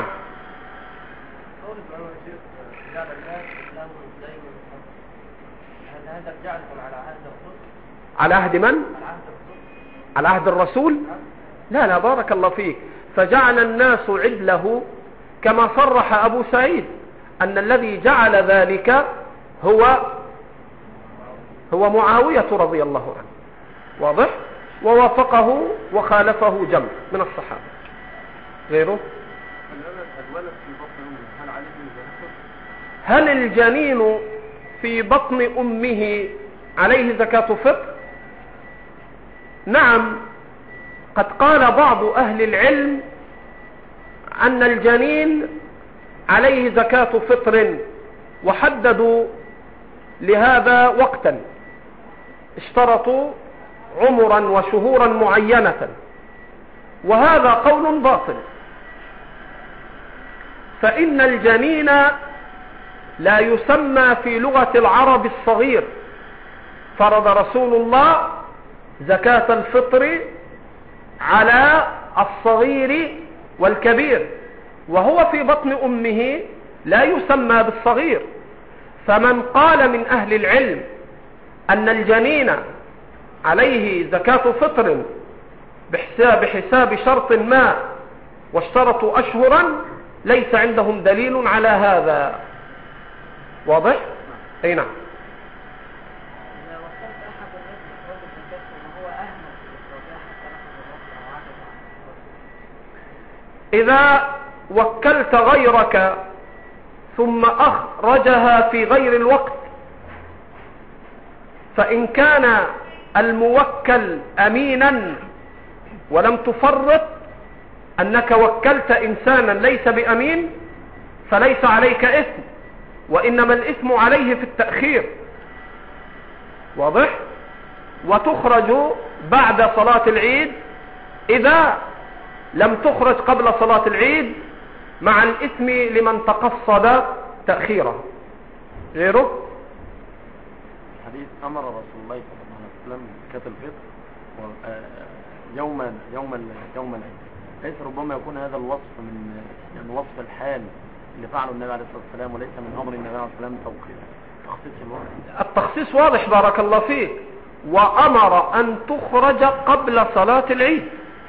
على عهد من؟ على عهد الرسول؟ لا لا، بارك الله فيك. فجعل الناس عدله كما صرح أبو سعيد أن الذي جعل ذلك هو معاوية رضي الله عنه. واضح؟ ووافقه وخالفه جمع من الصحابة. غيره؟ هل الجنين في بطن أمه عليه زكاة فطر؟ نعم، قد قال بعض أهل العلم أن الجنين عليه زكاة فطر، وحددوا لهذا وقتا، اشترطوا عمرا وشهورا معينة، وهذا قول باطل. فإن الجنين لا يسمى في لغة العرب الصغير، فرض رسول الله زكاة الفطر على الصغير والكبير، وهو في بطن أمه لا يسمى بالصغير. فمن قال من أهل العلم أن الجنين عليه زكاة فطر بحساب شرط ما واشترطوا أشهرا، ليس عندهم دليل على هذا. واضح؟ أي نعم. إذا وكلت غيرك ثم أخرجها في غير الوقت، فإن كان الموكل أمينا ولم تفرط أنك وكلت إنسانا ليس بأمين، فليس عليك إثم، وإنما الإثم عليه في التأخير. واضح؟ وتخرج بعد صلاة العيد إذا لم تخرج قبل صلاة العيد، مع الإثم لمن تقصد تأخيره. غيره؟ حديث أمر رسول الله صلى الله عليه وسلم بزكاة الفطر يوما ليس ربما يكون هذا الوصف من وصف الحال اللي فعله النبي عليه الصلاة والسلام، وليس من أمر النبي عليه الصلاة والسلام تخصيص الوقت. التخصيص واضح، بارك الله فيك. وأمر أن تخرج قبل صلاة العيد،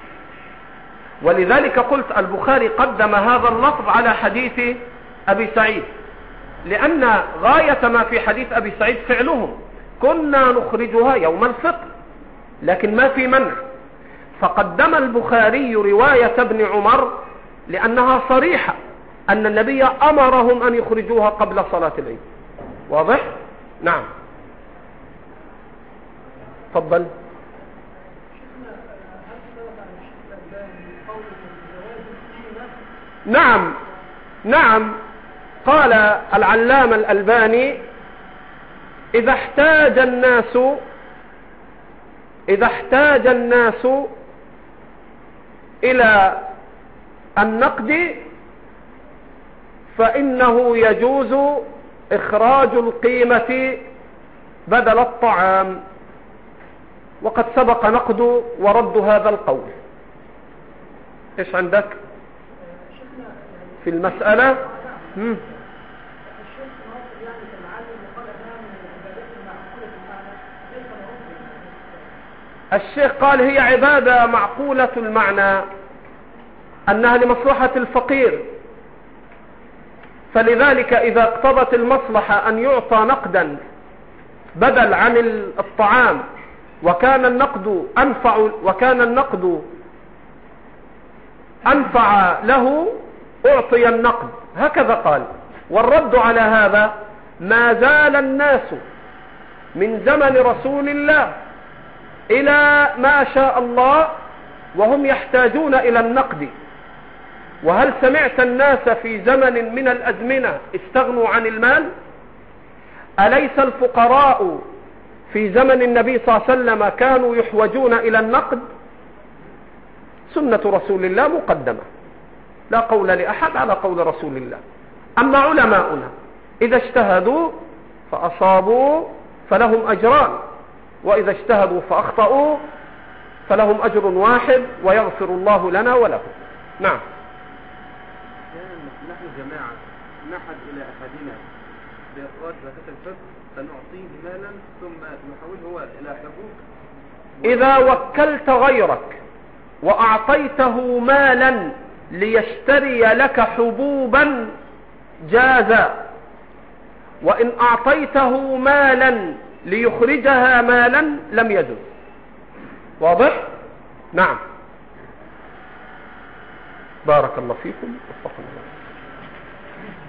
ولذلك قلت البخاري قدم هذا اللفظ على حديث أبي سعيد، لأن غاية ما في حديث أبي سعيد فعلهم، كنا نخرجها يوم الفطر، لكن ما في منع. فقدم البخاري رواية ابن عمر لأنها صريحة أن النبي أمرهم أن يخرجوها قبل صلاة العيد. واضح؟ نعم. تفضل. نعم، قال العلامة الألباني: إذا احتاج الناس إلى النقد فإنه يجوز إخراج القيمة بدل الطعام، وقد سبق نقد ورد هذا القول. إيش عندك في المسألة؟ الشيخ قال هي عبادة معقولة المعنى، أنها لمصلحة الفقير، فلذلك إذا اقتضت المصلحة أن يعطى نقدا بدل عن الطعام وكان النقد أنفع له أعطي النقد، هكذا قال. والرد على هذا: ما زال الناس من زمن رسول الله إلى ما شاء الله وهم يحتاجون إلى النقد. وهل سمعت الناس في زمن من الأزمنة استغنوا عن المال؟ أليس الفقراء في زمن النبي صلى الله عليه وسلم كانوا يحوجون إلى النقد؟ سنة رسول الله مقدمة، لا قول لأحد على قول رسول الله. أما علماؤنا إذا اجتهدوا فأصابوا فلهم أجران، وإذا اجتهدوا فأخطأوا فلهم أجر واحد ويغفر الله لنا ولهم. نعم. نحن جماعة نحد إلى أحدنا بإخراج زكاة الفطر فنعطيه مالا ثم نحوله هو إلى حبوب. إذا وكلت غيرك وأعطيته مالا ليشتري لك حبوبا جاز، وإن أعطيته مالا ليخرجها مالا لم يجوز. واضح؟ نعم. بارك الله فيكم. وفقنا الله.